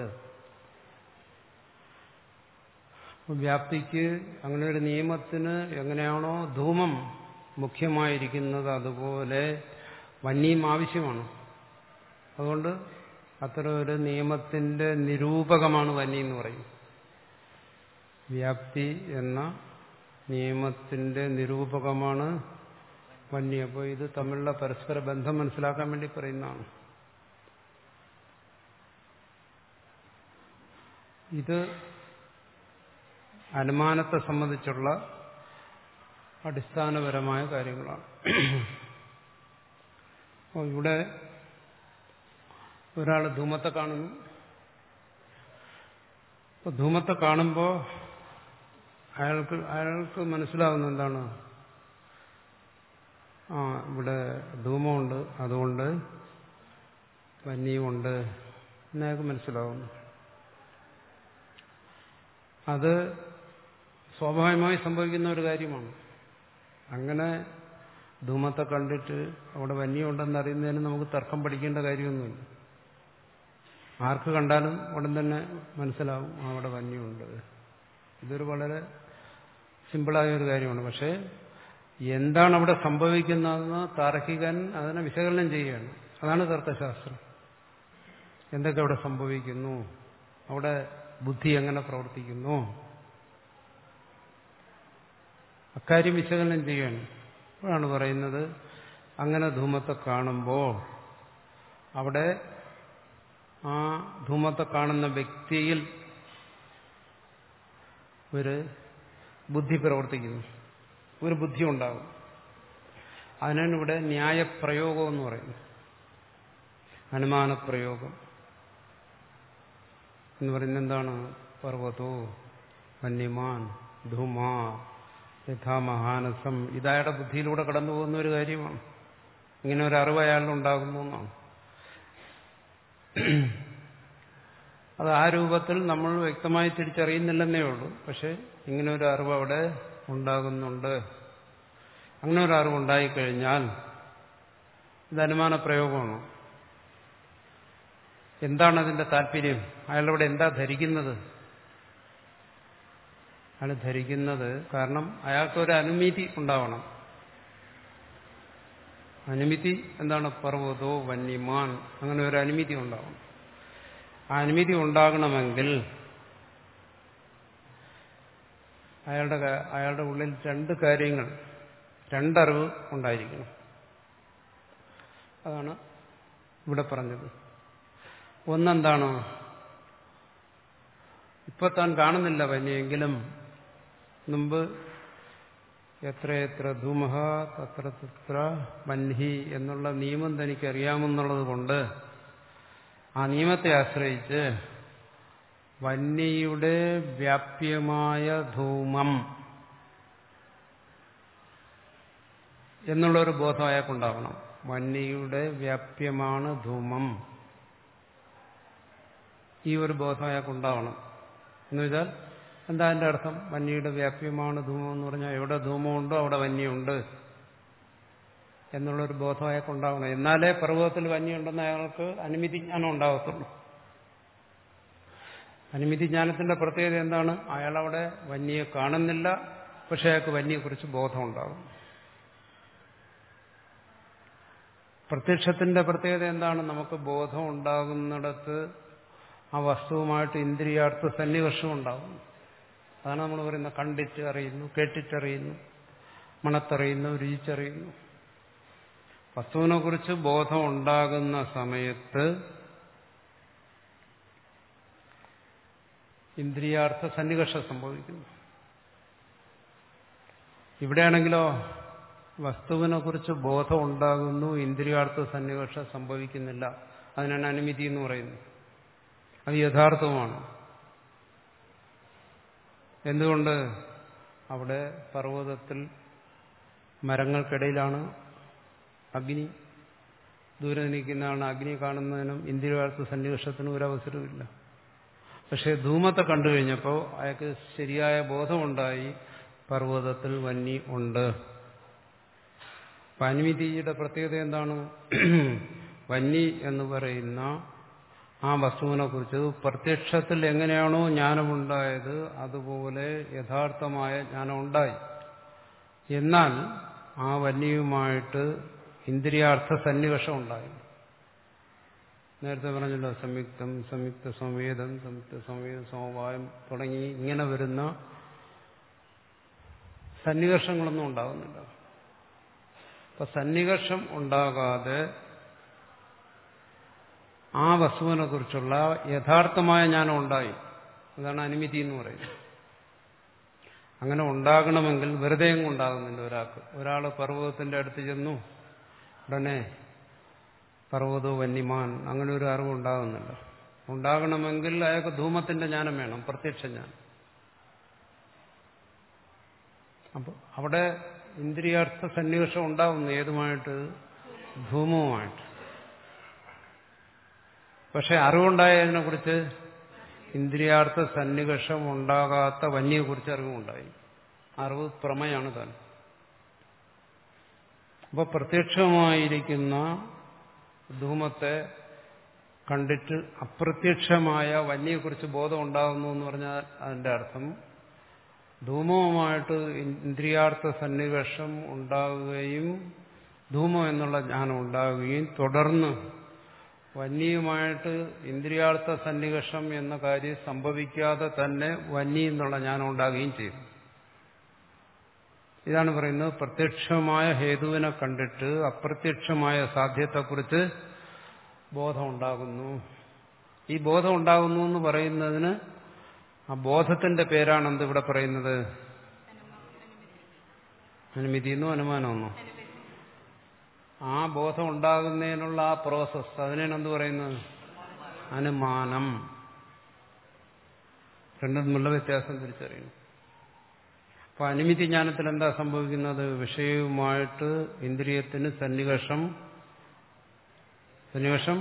വ്യാപ്തിക്ക് അങ്ങനെ ഒരു നിയമത്തിന് എങ്ങനെയാണോ ധൂമം മുഖ്യമായിരിക്കുന്നത് അതുപോലെ വന്യം ആവശ്യമാണ്. അതുകൊണ്ട് അത്തരം ഒരു നിയമത്തിന്റെ നിരൂപകമാണ് വന്നി എന്ന് പറയും. വ്യാപ്തി എന്ന നിയമത്തിന്റെ നിരൂപകമാണ് വന്നി. അപ്പോൾ ഇത് തമ്മിലുള്ള പരസ്പര ബന്ധം മനസ്സിലാക്കാൻ വേണ്ടി പറയുന്നതാണ്. ഇത് അനുമാനത്തെ സംബന്ധിച്ചുള്ള അടിസ്ഥാനപരമായ കാര്യങ്ങളാണ്. അപ്പോൾ ഇവിടെ ഒരാൾ ധൂമത്തെ കാണുന്നു. അപ്പോൾ ധൂമത്തെ കാണുമ്പോൾ അയാൾക്ക് അയാൾക്ക് മനസ്സിലാകുന്ന എന്താണ്? ആ ഇവിടെ ധൂമമുണ്ട്, അതുകൊണ്ട് വന്യമുണ്ട് എന്നയാൾക്ക് മനസ്സിലാകുന്നു. അത് സ്വാഭാവികമായി സംഭവിക്കുന്ന ഒരു കാര്യമാണ്. അങ്ങനെ ധൂമത്തെ കണ്ടിട്ട് അവിടെ വന്യമുണ്ടെന്ന് അറിയുന്നതിന് നമുക്ക് തർക്കം പഠിക്കേണ്ട കാര്യമൊന്നുമില്ല. ആർക്ക് കണ്ടാലും ഉടൻ തന്നെ മനസ്സിലാവും അവിടെ വന്യമുണ്ട്. ഇതൊരു വളരെ സിമ്പിളായ ഒരു കാര്യമാണ്. പക്ഷേ എന്താണ് അവിടെ സംഭവിക്കുന്നതെന്ന് താർക്കികൻ അതിനെ വിശകലനം ചെയ്യുകയാണ്. അതാണ് തർക്കശാസ്ത്രം. എന്തൊക്കെ അവിടെ സംഭവിക്കുന്നു, അവിടെ ബുദ്ധി എങ്ങനെ പ്രവർത്തിക്കുന്നു, അക്കാര്യം വിശകലനം ചെയ്യണം. അപ്പോഴാണ് പറയുന്നത് അങ്ങനെ ധൂമത്തെ കാണുമ്പോൾ അവിടെ ആ ധൂമത്തെ കാണുന്ന വ്യക്തിയിൽ ഒരു ബുദ്ധി പ്രവർത്തിക്കുന്നു, ഒരു ബുദ്ധി ഉണ്ടാകും. അതിനാണ് ഇവിടെ ന്യായപ്രയോഗം എന്ന് പറയുന്നത്. അനുമാനപ്രയോഗം എന്ന് പറയുന്നത് എന്താണ്? പർവ്വതോ വന്യമാൻ ധൂമാ യഥാമഹാനസം. ഇതയാളുടെ ബുദ്ധിയിലൂടെ കടന്നു പോകുന്ന ഒരു കാര്യമാണ്. ഇങ്ങനെ ഒരു അറിവ് അയാളിലുണ്ടാകുന്നു എന്നാണ്. അത് ആ രൂപത്തിൽ നമ്മൾ വ്യക്തമായി തിരിച്ചറിയുന്നില്ലെന്നേ ഉള്ളൂ. പക്ഷെ ഇങ്ങനെ ഒരു അറിവ് അവിടെ ഉണ്ടാകുന്നുണ്ട്. അങ്ങനെ ഒരു അറിവ് ഉണ്ടായിക്കഴിഞ്ഞാൽ ഇത് അനുമാന പ്രയോഗമാണ്. എന്താണ് അതിന്റെ താല്പര്യം? അയാളവിടെ എന്താ ധരിക്കുന്നത്? അയാൾ ധരിക്കുന്നത്, കാരണം അയാൾക്കൊരു അനുമതി ഉണ്ടാവണം. അനുമതി എന്താണ്? പർവ്വതോ വന്യമാൻ, അങ്ങനെ ഒരു അനുമതി ഉണ്ടാവണം. ആ അനുമതി ഉണ്ടാകണമെങ്കിൽ അയാളുടെ അയാളുടെ ഉള്ളിൽ രണ്ട് കാര്യങ്ങൾ, രണ്ടറിവ് ഉണ്ടായിരിക്കണം. അതാണ് ഇവിടെ പറഞ്ഞത്. ഒന്നെന്താണ്? ഇപ്പൊ താൻ കാണുന്നില്ല വന്യെങ്കിലും മുമ്പ് എത്രയെത്ര ധൂമഹ തത്ര തത്ര വന്ഹി എന്നുള്ള നിയമം തനിക്ക് അറിയാമെന്നുള്ളത് കൊണ്ട് ആ നിയമത്തെ ആശ്രയിച്ച് വന്യയുടെ വ്യാപ്യമായ ധൂമം എന്നുള്ളൊരു ബോധം അയാൾക്കുണ്ടാവണം. വന്യയുടെ വ്യാപ്യമാണ് ധൂമം, ഈ ഒരു ബോധം അയാൾക്കുണ്ടാവണം. എന്നുവെച്ചാൽ എന്താ അതിന്റെ അർത്ഥം? വന്യയുടെ വ്യാപ്യമാണ് ധൂമം എന്ന് പറഞ്ഞാൽ എവിടെ ധൂമമുണ്ടോ അവിടെ വന്യുണ്ട് എന്നുള്ളൊരു ബോധം അയാൾക്കുണ്ടാവണം. എന്നാലേ പർവ്വതത്തിൽ വന്യുണ്ടെന്ന് അയാൾക്ക് അനുമതി ജ്ഞാനം ഉണ്ടാകത്തുള്ളൂ. അനുമതി ജ്ഞാനത്തിന്റെ പ്രത്യേകത എന്താണ്? അയാളവിടെ വന്യയെ കാണുന്നില്ല, പക്ഷെ അയാൾക്ക് വന്യയെക്കുറിച്ച് ബോധം ഉണ്ടാകും. പ്രത്യക്ഷത്തിന്റെ പ്രത്യേകത എന്താണ്? നമുക്ക് ബോധം ഉണ്ടാകുന്നിടത്ത് ആ വസ്തുവുമായിട്ട് ഇന്ദ്രിയാർത്ഥ സന്നികർഷം ഉണ്ടാകും. അതാണ് നമ്മൾ പറയുന്നത് കണ്ടിട്ട് അറിയുന്നു, കേട്ടിട്ടറിയുന്നു, മണത്തറിയുന്നു, രുചിച്ചറിയുന്നു. വസ്തുവിനെ കുറിച്ച് ബോധം ഉണ്ടാകുന്ന സമയത്ത് ഇന്ദ്രിയാർത്ഥ സന്നികർഷം സംഭവിക്കുന്നു. ഇവിടെയാണെങ്കിലോ വസ്തുവിനെ കുറിച്ച് ബോധം ഉണ്ടാകുന്നു, ഇന്ദ്രിയാർത്ഥ സന്നികർഷം സംഭവിക്കുന്നില്ല. അതിനാണ് അനുമതി എന്ന് പറയുന്നത്. അത് യഥാർത്ഥവുമാണ്. എന്തുകൊണ്ട്? അവിടെ പർവ്വതത്തിൽ മരങ്ങൾക്കിടയിലാണ് അഗ്നി, ദൂരെ നിൽക്കുന്നതാണ്. അഗ്നി കാണുന്നതിനും ഇന്ദ്രിയാർത്ഥ സന്നിവേഷത്തിനും ഒരവസരമില്ല. പക്ഷെ ധൂമത്തെ കണ്ടു കഴിഞ്ഞപ്പോൾ അയാൾക്ക് ശരിയായ ബോധമുണ്ടായി, പർവ്വതത്തിൽ വന്നി ഉണ്ട്. അനുമതിയുടെ പ്രത്യേകത എന്താണ്? വന്നി എന്ന് പറയുന്ന ആ വസ്തുവിനെ കുറിച്ച് പ്രത്യക്ഷത്തിൽ എങ്ങനെയാണോ ജ്ഞാനമുണ്ടായത് അതുപോലെ യഥാർത്ഥമായ ജ്ഞാനം ഉണ്ടായി. എന്നാൽ ആ വന്യയുമായിട്ട് ഇന്ദ്രിയാർത്ഥ സന്നിവേഷം ഉണ്ടായി. നേരത്തെ പറഞ്ഞല്ലോ, സംയുക്തം, സംയുക്ത സംവേദം, സംയുക്ത സംവേദ സമവായം തുടങ്ങി ഇങ്ങനെ വരുന്ന സന്നിവേഷങ്ങളൊന്നും ഉണ്ടാകുന്നില്ല. അപ്പൊ സന്നിവേഷം ഉണ്ടാകാതെ ആ വസ്തുവിനെ കുറിച്ചുള്ള യഥാർത്ഥമായ ജ്ഞാനം ഉണ്ടായി. അതാണ് അനുമതി എന്ന് പറയുന്നത്. അങ്ങനെ ഉണ്ടാകണമെങ്കിൽ വെറുതെ അങ്ങ് ഉണ്ടാകുന്നില്ല ഒരാൾക്ക്. ഒരാൾ പർവ്വതത്തിന്റെ അടുത്ത് ചെന്നു ഉടനെ പർവ്വതോ വന്യമാൻ അങ്ങനെ ഒരു അറിവ് ഉണ്ടാകുന്നില്ല. ഉണ്ടാകണമെങ്കിൽ അയാൾക്ക് ധൂമത്തിന്റെ ജ്ഞാനം വേണം, പ്രത്യക്ഷ ജ്ഞാനം. അപ്പോൾ അവിടെ ഇന്ദ്രിയാർത്ഥ സന്നിവേഷം ഉണ്ടാകുന്നു. ഏതുമായിട്ട്? ധൂമവുമായിട്ട്. പക്ഷെ അറിവുണ്ടായതിനെ കുറിച്ച് ഇന്ദ്രിയാർത്ഥ സന്നിവേഷം ഉണ്ടാകാത്ത വന്യയെക്കുറിച്ച് അറിവുണ്ടായി. അറിവ് പ്രമേയാണ് താൻ. അപ്പോൾ പ്രത്യക്ഷമായിരിക്കുന്ന ധൂമത്തെ കണ്ടിട്ട് അപ്രത്യക്ഷമായ വന്യയെക്കുറിച്ച് ബോധം ഉണ്ടാകുന്നു എന്ന് പറഞ്ഞാൽ അതിന്റെ അർത്ഥം ധൂമവുമായിട്ട് ഇന്ദ്രിയാർത്ഥ സന്നിവേഷം ഉണ്ടാവുകയും ധൂമം എന്നുള്ള ജ്ഞാനം ഉണ്ടാവുകയും തുടർന്ന് വന്യയുമായിട്ട് ഇന്ദ്രിയാർത്ഥ സന്നികർഷം എന്ന കാര്യം സംഭവിക്കാതെ തന്നെ വന്നി എന്നുള്ള ജ്ഞാനം ഉണ്ടാകുകയും ചെയ്യും. ഇതാണ് പറയുന്നത്, പ്രത്യക്ഷമായ ഹേതുവിനെ കണ്ടിട്ട് അപ്രത്യക്ഷമായ സാധ്യത്തെക്കുറിച്ച് ബോധമുണ്ടാകുന്നു. ഈ ബോധം ഉണ്ടാകുന്നു എന്ന് പറയുന്നതിന് ആ ബോധത്തിന്റെ പേരാണെന്ത് ഇവിടെ പറയുന്നത്? അനുമിതിയെന്നോ അനുമാനമെന്നോ? ആ ബോധം ഉണ്ടാകുന്നതിനുള്ള ആ പ്രോസസ്, അതിനാണ് എന്ത് പറയുന്നത്? അനുമാനം. രണ്ടും തമ്മിലുള്ള വ്യത്യാസം തിരിച്ചറിയണം. അപ്പൊ അനുമിതി ജ്ഞാനത്തിൽ എന്താ സംഭവിക്കുന്നത്? വിഷയവുമായിട്ട് ഇന്ദ്രിയത്തിന് സന്നികർഷം സന്നികർഷം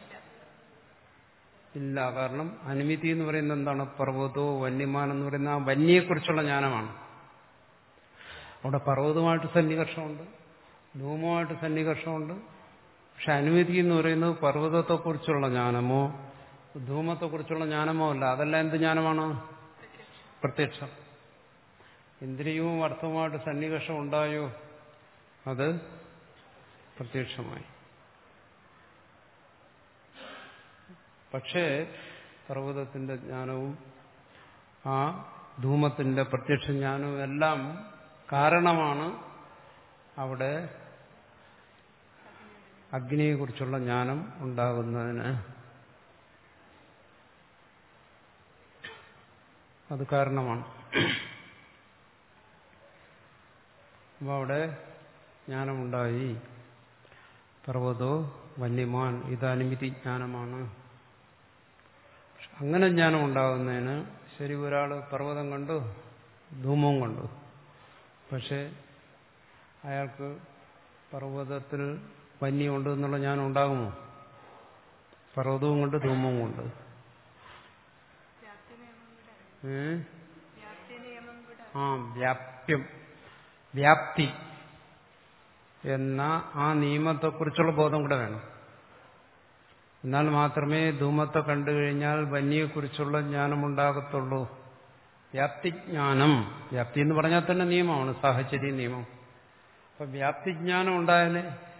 ഇല്ല. കാരണം അനുമിതി എന്ന് പറയുന്നത് എന്താണ്? പർവ്വതോ വന്യമാൻ എന്ന് പറയുന്ന ആ വന്യയെക്കുറിച്ചുള്ള ജ്ഞാനമാണ്. അവിടെ പർവ്വതമായിട്ട് സന്നികർഷമുണ്ട്, ധൂമമായിട്ട് സന്നികർഷമുണ്ട്. പക്ഷെ അനുമതി എന്ന് പറയുന്നത് പർവ്വതത്തെക്കുറിച്ചുള്ള ജ്ഞാനമോ ധൂമത്തെക്കുറിച്ചുള്ള ജ്ഞാനമോ അല്ല. അതെല്ലാം എന്ത് ജ്ഞാനമാണ്? പ്രത്യക്ഷം. ഇന്ദ്രിയവും അർത്ഥവുമായിട്ട് സന്നികർഷം ഉണ്ടായോ? അത് പ്രത്യക്ഷമായി. പക്ഷേ പർവ്വതത്തിന്റെ ജ്ഞാനവും ആ ധൂമത്തിന്റെ പ്രത്യക്ഷ ജ്ഞാനവും എല്ലാം കാരണമാണ് അവിടെ അഗ്നിയെക്കുറിച്ചുള്ള ജ്ഞാനം ഉണ്ടാകുന്നതിന്. അത് കാരണമാണ്. അപ്പോൾ അവിടെ ജ്ഞാനമുണ്ടായി. പർവ്വതോ വന്യമാൻ, ഇത് അനുമിതി ജ്ഞാനമാണ്. അങ്ങനെ ജ്ഞാനം ഉണ്ടാകുന്നതിന് ശരി, ഒരാൾ പർവ്വതം കണ്ടു, ധൂമവും കണ്ടു. പക്ഷെ അയാൾക്ക് പർവ്വതത്തിൽ വന്യമുണ്ട് എന്നുള്ള ജ്ഞാനം ഉണ്ടാകുമോ? പർവ്വതവും കൊണ്ട് ധൂമവും കൊണ്ട്. ആ വ്യാപ്യം, വ്യാപ്തി എന്ന ആ നിയമത്തെക്കുറിച്ചുള്ള ബോധം കൂടെ വേണം. എന്നാൽ മാത്രമേ ധൂമത്തെ കണ്ടു കഴിഞ്ഞാൽ വന്യയെക്കുറിച്ചുള്ള ജ്ഞാനം ഉണ്ടാകത്തുള്ളൂ. വ്യാപ്തിജ്ഞാനം, വ്യാപ്തി എന്ന് പറഞ്ഞാൽ തന്നെ നിയമമാണ്, സാഹചര്യ നിയമം. അപ്പൊ വ്യാപ്തിജ്ഞാനം ഉണ്ടായാലേ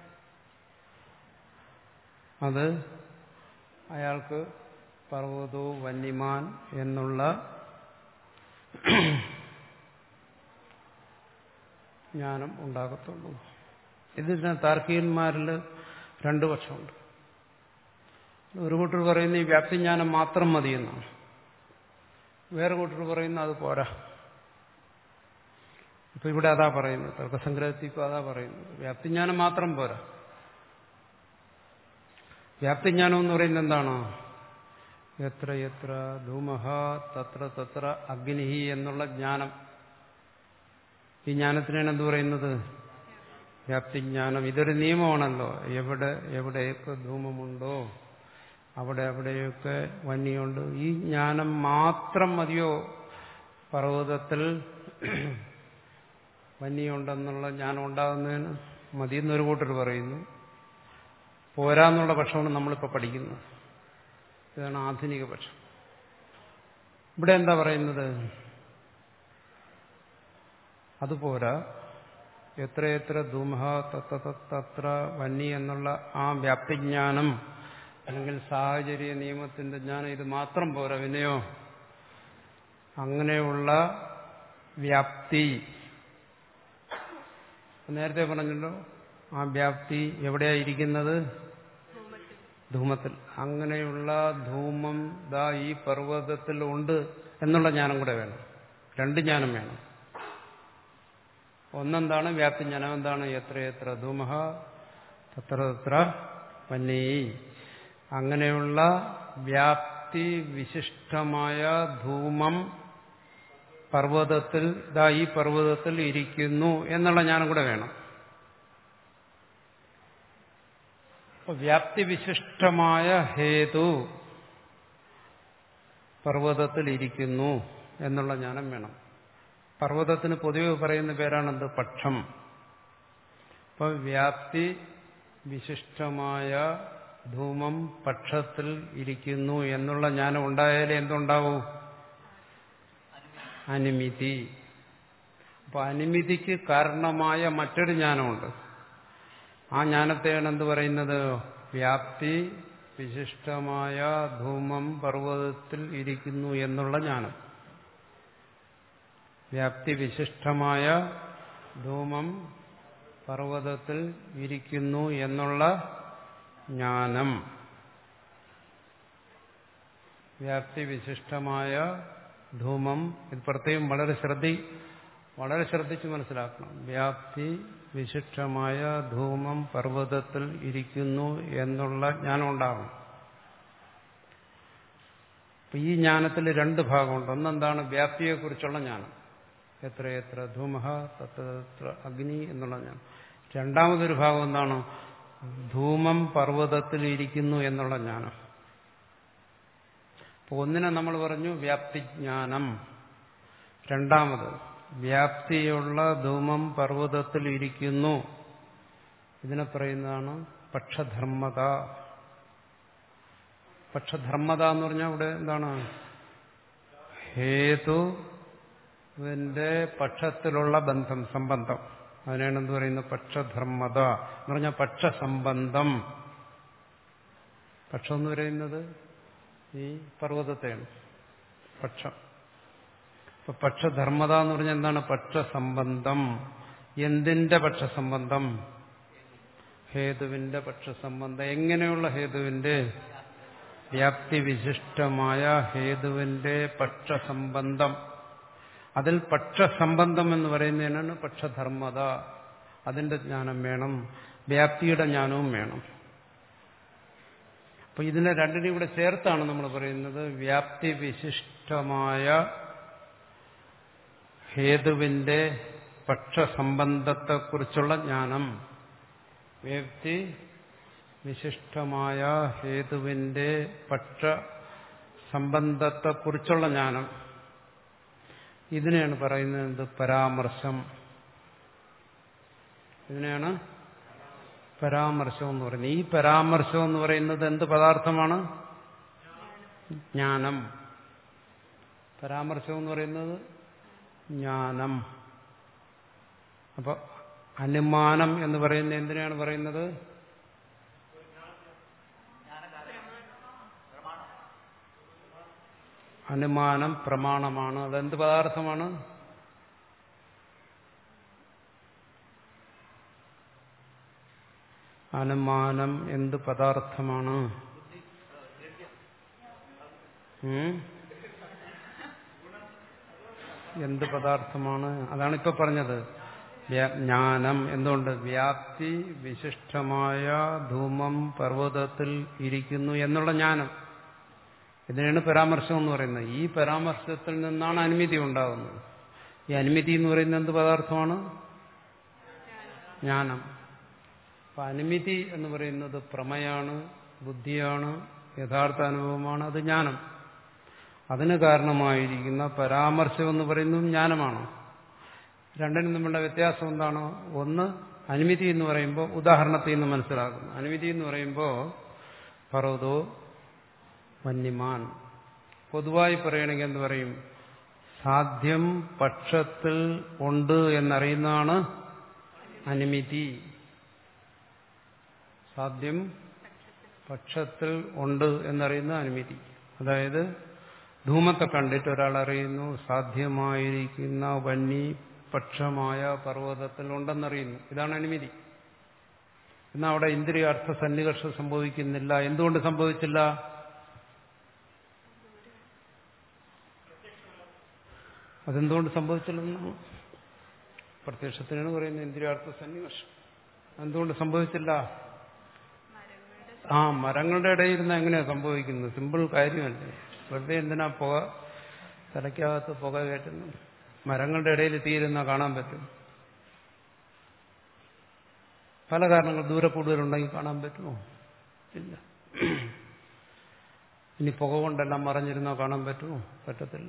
അത് അയാൾക്ക് പർവ്വതോ വന്യമാൻ എന്നുള്ള ജ്ഞാനം ഉണ്ടാകത്തുള്ളൂ. ഇതിന് താർക്കികന്മാരിൽ രണ്ടു പക്ഷമുണ്ട്. ഒരു കൂട്ടർ പറയുന്ന ഈ വ്യാപ്തിജ്ഞാനം മാത്രം മതിയെന്നാണ്. വേറെ കൂട്ടർ പറയുന്ന അത് പോരാ. ഇപ്പൊ ഇവിടെ അതാ പറയുന്നത്, തർക്കസംഗ്രഹത്തിൽ ഇപ്പൊ അതാ പറയുന്നത്, വ്യാപ്തിജ്ഞാനം മാത്രം പോരാ. വ്യാപ്തിജ്ഞാനം എന്ന് പറയുന്നത് എന്താണ്? എത്ര എത്ര ധൂമഹ തത്ര തത്ര അഗ്നി എന്നുള്ള ജ്ഞാനം. ഈ ജ്ഞാനത്തിനാണ് എന്ത് പറയുന്നത്? വ്യാപ്തിജ്ഞാനം. ഇതൊരു നിയമമാണല്ലോ. എവിടെ എവിടെയൊക്കെ ധൂമമുണ്ടോ അവിടെ അവിടെയൊക്കെ വന്യമുണ്ട്. ഈ ജ്ഞാനം മാത്രം മതിയോ പർവ്വതത്തിൽ വന്യമുണ്ടെന്നുള്ള ജ്ഞാനം ഉണ്ടാകുന്നതിന്? മതിയെന്നൊരു കൂട്ടർ പറയുന്നു. പോരാന്നുള്ള പക്ഷമാണ് നമ്മളിപ്പോൾ പഠിക്കുന്നത്. ഇതാണ് ആധുനിക പക്ഷം. ഇവിടെ എന്താ പറയുന്നത്? അതുപോരാ. എത്രയെത്ര ധൂമഹ തത്ര വന്യ എന്നുള്ള ആ വ്യാപ്തിജ്ഞാനം അല്ലെങ്കിൽ സാഹചര്യ നിയമത്തിന്റെ ജ്ഞാനം ഇത് മാത്രം പോരാ. പിന്നെയോ അങ്ങനെയുള്ള വ്യാപ്തി, നേരത്തെ പറഞ്ഞല്ലോ, ആ വ്യാപ്തി എവിടെയായിരിക്കുന്നത്? ധൂമത്തിൽ. അങ്ങനെയുള്ള ധൂമം ദാ ഈ പർവ്വതത്തിൽ ഉണ്ട് എന്നുള്ള ജ്ഞാനം കൂടെ വേണം. രണ്ട് ജ്ഞാനം വേണം. ഒന്നെന്താണ്? വ്യാപ്തിജ്ഞാനം. എന്താണ്? എത്ര എത്ര ധൂമഹ തത്ര തത്ര വന്യൈ. അങ്ങനെയുള്ള വ്യാപ്തി വിശിഷ്ടമായ ധൂമം പർവ്വതത്തിൽ ദാ ഈ പർവ്വതത്തിൽ ഇരിക്കുന്നു എന്നുള്ള ജ്ഞാനം കൂടെ വേണം. വ്യാപ്തി വിശിഷ്ടമായ ഹേതു പർവ്വതത്തിൽ ഇരിക്കുന്നു എന്നുള്ള ജ്ഞാനം വേണം. പർവ്വതത്തിന് പൊതുവെ പറയുന്ന പേരാണെന്ത്? പക്ഷം. അപ്പോൾ വ്യാപ്തി വിശിഷ്ടമായ ധൂമം പക്ഷത്തിൽ ഇരിക്കുന്നു എന്നുള്ള ജ്ഞാനം ഉണ്ടായാലേ എന്തുണ്ടാവൂ? അനുമിതി. അപ്പൊ അനുമിതിക്ക് കാരണമായ മറ്റൊരു ജ്ഞാനമുണ്ട്. ആ ജ്ഞാനത്തെയാണ് എന്ത് പറയുന്നത്? വ്യാപ്തി വിശിഷ്ടമായ ധൂമം പർവ്വതത്തിൽ ഇരിക്കുന്നു എന്നുള്ള ജ്ഞാനം. വ്യാപ്തി വിശിഷ്ടമായ ധൂമം പർവ്വതത്തിൽ ഇരിക്കുന്നു എന്നുള്ള ജ്ഞാനം. വ്യാപ്തി വിശിഷ്ടമായ ധൂമം, ഇത് പ്രത്യേകം വളരെ ശ്രദ്ധി വളരെ ശ്രദ്ധിച്ച് മനസ്സിലാക്കണം. വ്യാപ്തി വിശിഷ്ടമായ ധൂമം പർവ്വതത്തിൽ ഇരിക്കുന്നു എന്നുള്ള ജ്ഞാനം ഉണ്ടാകും. ഈ ജ്ഞാനത്തിൽ രണ്ട് ഭാഗമുണ്ട്. ഒന്നെന്താണ് വ്യാപ്തിയെക്കുറിച്ചുള്ള ജ്ഞാനം, എത്ര എത്ര ധൂമഃ തത്ര അഗ്നി എന്നുള്ള ജ്ഞാനം. രണ്ടാമതൊരു ഭാഗം എന്താണ്, ധൂമം പർവ്വതത്തിൽ ഇരിക്കുന്നു എന്നുള്ള ജ്ഞാനം. അപ്പോൾ ഒന്നിനെ നമ്മൾ പറഞ്ഞു വ്യാപ്തിജ്ഞാനം. രണ്ടാമത് വ്യാപ്തിയുള്ള ധൂമം പർവ്വതത്തിൽ ഇരിക്കുന്നു, ഇതിനെ പറയുന്നതാണ് പക്ഷധർമ്മത. പക്ഷധർമ്മത എന്ന് പറഞ്ഞാൽ ഇവിടെ എന്താണ്, ഹേതുവിന്റെ പക്ഷത്തിലുള്ള ബന്ധം, സംബന്ധം. അതിനാണ് എന്ത് പറയുന്നത്, പക്ഷധർമ്മത എന്ന് പറഞ്ഞാൽ പക്ഷസംബന്ധം. പക്ഷം എന്ന് പറയുന്നത് ഈ പർവ്വതത്തെയാണ് പക്ഷം. ഇപ്പൊ പക്ഷധർമ്മത എന്ന് പറഞ്ഞാൽ എന്താണ്, പക്ഷസംബന്ധം. എന്തിന്റെ പക്ഷസംബന്ധം, ഹേതുവിന്റെ പക്ഷസംബന്ധം. എങ്ങനെയുള്ള ഹേതുവിന്റെ, വ്യാപ്തി വിശിഷ്ടമായ ഹേതുവിന്റെ പക്ഷസംബന്ധം. അതിൽ പക്ഷസംബന്ധം എന്ന് പറയുന്നതിനാണ് പക്ഷധർമ്മത. അതിന്റെ ജ്ഞാനം വേണം, വ്യാപ്തിയുടെ ജ്ഞാനവും വേണം. അപ്പൊ ഇതിനെ രണ്ടിനും ഇവിടെ ചേർത്താണ് നമ്മൾ പറയുന്നത് വ്യാപ്തി വിശിഷ്ടമായ ഹേതുവിന്റെ പക്ഷസംബന്ധത്തെക്കുറിച്ചുള്ള ജ്ഞാനം. വ്യാപ്തി വിശിഷ്ടമായ ഹേതുവിന്റെ പക്ഷസംബന്ധത്തെക്കുറിച്ചുള്ള ജ്ഞാനം. ഇതിനെയാണ് പറയുന്നത് പരാമർശം. ഇതിനെയാണ് പരാമർശം എന്ന് പറയുന്നത്. ഈ പരാമർശം എന്ന് പറയുന്നത് എന്ത് പദാർത്ഥമാണ്, ജ്ഞാനം. പരാമർശം എന്ന് പറയുന്നത് ജ്ഞാനം. അപ്പൊ അനുമാനം എന്ന് പറയുന്നത് എന്തിനാണ് പറയുന്നത്, അനുമാനം പ്രമാണമാണ്. അതെന്ത് പദാർത്ഥമാണ്, അനുമാനം എന്ത് പദാർത്ഥമാണ്, എന്ത് പദാർത്ഥമാണ്, അതാണ് ഇപ്പൊ പറഞ്ഞത്. ജ്ഞാനം എന്തുകൊണ്ട്, വ്യാപ്തി വിശിഷ്ടമായ ധൂമം പർവ്വതത്തിൽ ഇരിക്കുന്നു എന്നുള്ള ജ്ഞാനം. ഇതിനാണ് പരാമർശം എന്ന് പറയുന്നത്. ഈ പരാമർശത്തിൽ നിന്നാണ് അനുമതി ഉണ്ടാകുന്നത്. ഈ അനുമതി എന്ന് പറയുന്നത് എന്ത് പദാർത്ഥമാണ്, ജ്ഞാനം. അപ്പൊ അനുമതി എന്ന് പറയുന്നത് പ്രമയാണ്, ബുദ്ധിയാണ്, യഥാർത്ഥ അനുഭവമാണ്, അത് ജ്ഞാനം. അതിന് കാരണമായിരിക്കുന്ന പരാമർശം എന്ന് പറയുന്നത് ജ്ഞാനമാണ്. രണ്ടിനും തമ്മിലുള്ള വ്യത്യാസം എന്താണ്, ഒന്ന് അനുമതി എന്ന് പറയുമ്പോൾ ഉദാഹരണത്തിൽ നിന്ന് മനസ്സിലാക്കുന്നു. അനുമതി എന്ന് പറയുമ്പോൾ പർവ്വതോ വന്യമാൻ, പൊതുവായി പറയുകയാണെങ്കിൽ എന്ത് പറയും, സാധ്യം പക്ഷത്തിൽ ഉണ്ട് എന്നറിയുന്നതാണ് അനുമതി. സാധ്യം പക്ഷത്തിൽ ഉണ്ട് എന്നറിയുന്ന അനുമതി. അതായത് ധൂമത്തെ കണ്ടിട്ട് ഒരാൾ അറിയുന്നു സാധ്യമായിരിക്കുന്ന വന്നി പക്ഷമായ പർവ്വതത്തിൽ ഉണ്ടെന്നറിയുന്നു. ഇതാണ് അനുമതി. എന്നാൽ അവിടെ ഇന്ദ്രിയാർത്ഥ സന്നികർഷം സംഭവിക്കുന്നില്ല. എന്തുകൊണ്ട് സംഭവിച്ചില്ല, അതെന്തുകൊണ്ട് സംഭവിച്ചില്ലെന്നാണ് പ്രത്യക്ഷത്തിനാണ് പറയുന്നത്. ഇന്ദ്രിയാർത്ഥ സന്നികർഷം എന്തുകൊണ്ട് സംഭവിച്ചില്ല, ആ മരങ്ങളുടെ ഇടയിൽ നിന്ന് എങ്ങനെയാണ് സംഭവിക്കുന്നത്, സിമ്പിൾ കാര്യമല്ലേ. വെറുതെ എന്തിനാ പുക തലയ്ക്കകത്ത് പുക കയറ്റുന്നു, മരങ്ങളുടെ ഇടയിൽ തീരുന്ന കാണാൻ പറ്റും. പല കാരണങ്ങൾ, ദൂരെ കൂടുതലുണ്ടെങ്കിൽ കാണാൻ പറ്റുമോ, ഇല്ല. ഇനി പുക കൊണ്ടെല്ലാം മറഞ്ഞിരുന്നോ കാണാൻ പറ്റുമോ, പറ്റത്തില്ല.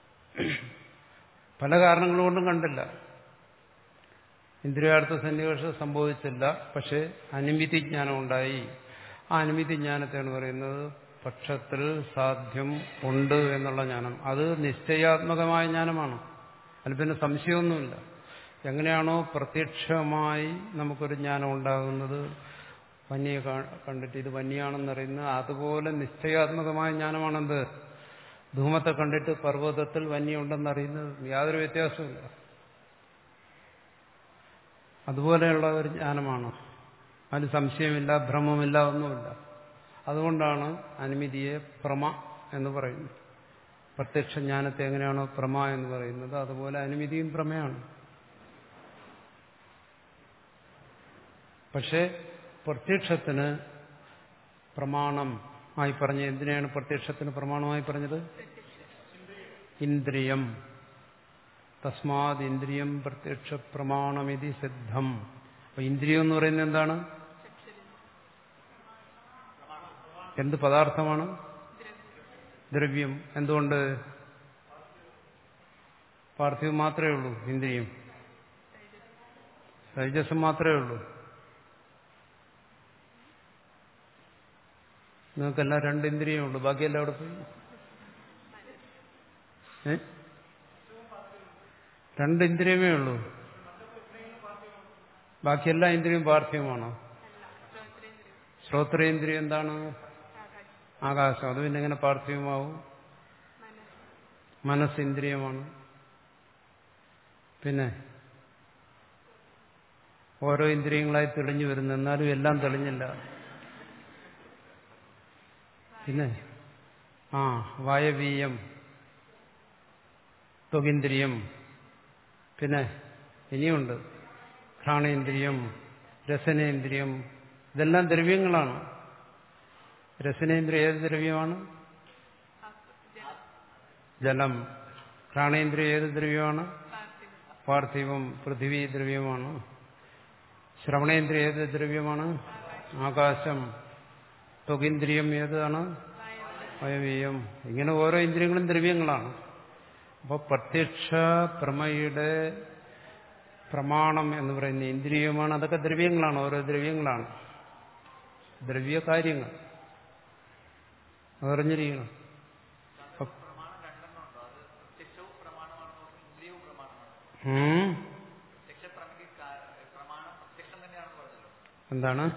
പല കാരണങ്ങൾ കൊണ്ടും കണ്ടില്ല. ഇന്ദ്രിയാർത്ഥ സന്നിവേഷം സംഭവിച്ചില്ല, പക്ഷെ അനുമതി ജ്ഞാനം ഉണ്ടായി. ആ അനുമതി ജ്ഞാനത്തെയാണ് പറയുന്നത് പക്ഷത്തിൽ സാധ്യം ഉണ്ട് എന്നുള്ള ജ്ഞാനം. അത് നിശ്ചയാത്മകമായ ജ്ഞാനമാണ്, അതിൽ പിന്നെ സംശയമൊന്നുമില്ല. എങ്ങനെയാണോ പ്രത്യക്ഷമായി നമുക്കൊരു ജ്ഞാനം ഉണ്ടാകുന്നത്, വന്യെ കണ്ടിട്ട് ഇത് വന്യാണെന്നറിയുന്നത് അതുപോലെ നിശ്ചയാത്മകമായ ജ്ഞാനമാണെന്ത്? ധൂമത്തെ കണ്ടിട്ട് പർവ്വതത്തിൽ വന്യുണ്ടെന്നറിയുന്നത് യാതൊരു വ്യത്യാസമില്ല. അതുപോലെയുള്ള ഒരു ജ്ഞാനമാണ്. അതിന് സംശയമില്ല, ഭ്രമമില്ല, ഒന്നുമില്ല. അതുകൊണ്ടാണ് അനുമതിയെ പ്രമ എന്ന് പറയുന്നത്. പ്രത്യക്ഷ ജ്ഞാനത്തെ എങ്ങനെയാണോ പ്രമ എന്ന് പറയുന്നത്, അതുപോലെ അനുമതിയും പ്രമയാണ്. പക്ഷെ പ്രത്യക്ഷത്തിന് പ്രമാണം ആയി പറഞ്ഞ എന്തിനാണ് പ്രത്യക്ഷത്തിന് പ്രമാണമായി പറഞ്ഞത്? ഇന്ദ്രിയം. തസ്മാത് ഇന്ദ്രിയം പ്രത്യക്ഷ പ്രമാണമിതി സിദ്ധം. അപ്പൊ ഇന്ദ്രിയം എന്ന് പറയുന്നത് എന്താണ്? എന്ത് പദാർത്ഥമാണ്? ദ്രവ്യം. എന്തുകൊണ്ട്? പാർത്ഥിവം മാത്രമേ ഉള്ളൂ ഇന്ദ്രിയം, തൈജസം മാത്രമേ ഉള്ളൂ. നിങ്ങൾക്കെല്ലാം രണ്ട് ഇന്ദ്രിയമേ ഉള്ളൂ, ബാക്കിയെല്ലാം അവിടെ പോയി. ഏ രണ്ട് ഇന്ദ്രിയമേ ഉള്ളൂ, ബാക്കിയെല്ലാ ഇന്ദ്രിയം പാർത്ഥിവമാണോ? ശ്രോത്രേന്ദ്രിയം എന്താണ്? ആകാശം. അത് പിന്നെ എങ്ങനെ പാർത്ഥിവമാവും? മനസ്സിന്ദ്രിയമാണ്. പിന്നെ ഓരോ ഇന്ദ്രിയങ്ങളായി തെളിഞ്ഞു വരുന്നു, എന്നാലും എല്ലാം തെളിഞ്ഞില്ല. പിന്നെ ആ വായവീയം, ത്വഗിന്ദ്രിയം, പിന്നെ ഇനിയുണ്ട് ഘ്രാണേന്ദ്രിയം, രസനേന്ദ്രിയം. ഇതെല്ലാം ദ്രവ്യങ്ങളാണ്. രസനേന്ദ്രിയം ഏത് ദ്രവ്യമാണ്? ജലം. ഘ്രാണേന്ദ്രിയം ഏത് ദ്രവ്യമാണ്? പാർത്ഥിവം, പൃഥിവി ദ്രവ്യമാണ്. ശ്രവണേന്ദ്രിയം ഏത് ദ്രവ്യമാണ്? ആകാശം. ത്വഗിന്ദ്രിയം ഏതാണ്? വായവീയം. ഇങ്ങനെ ഓരോ ഇന്ദ്രിയങ്ങളും ദ്രവ്യങ്ങളാണ്. അപ്പോൾ പ്രത്യക്ഷ പ്രമയുടെ പ്രമാണം എന്ന് പറയുന്ന ഇന്ദ്രിയമാണ്. അതൊക്കെ ദ്രവ്യങ്ങളാണ്, ഓരോ ദ്രവ്യങ്ങളാണ്, ദ്രവ്യ കാര്യങ്ങൾ. അതറിഞ്ഞിരിക്കണം. എന്താണ്?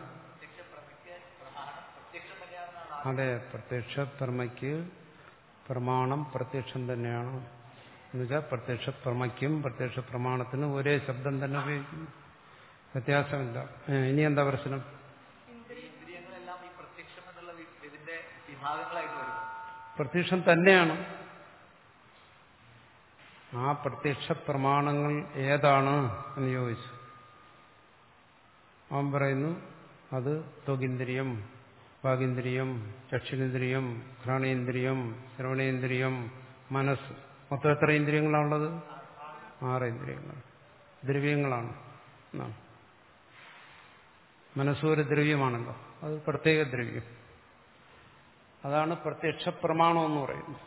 അതെ, പ്രത്യക്ഷ പ്രമയ്ക്ക് പ്രമാണം പ്രത്യക്ഷം തന്നെയാണ്. എന്നുവെച്ചാൽ പ്രത്യക്ഷ പ്രമയ്ക്കും പ്രത്യക്ഷ പ്രമാണത്തിനും ഒരേ ശബ്ദം തന്നെ ഉപയോഗിക്കുന്നു, വ്യത്യാസമില്ല. ഇനി എന്താ പ്രശ്നം? പ്രത്യക്ഷം തന്നെയാണ്. ആ പ്രത്യക്ഷ പ്രമാണങ്ങൾ ഏതാണ് എന്ന് ചോദിച്ചു. അവൻ പറയുന്നു അത് ത്വഗിന്ദ്രിയം, വാഗിന്ദ്രിയം, ചക്ഷുരേന്ദ്രിയം, ഘ്രാണേന്ദ്രിയം, ശ്രവണേന്ദ്രിയം, മനസ്സ്. മൊത്തം എത്ര ഇന്ദ്രിയങ്ങളാണുള്ളത്? ആറ് ഇന്ദ്രിയങ്ങൾ. ദ്രവ്യങ്ങളാണ്. മനസ്സൊരു ദ്രവ്യമാണല്ലോ, അത് പ്രത്യേക ദ്രവ്യം. അതാണ് പ്രത്യക്ഷ പ്രമാണം എന്ന് പറയുന്നത്.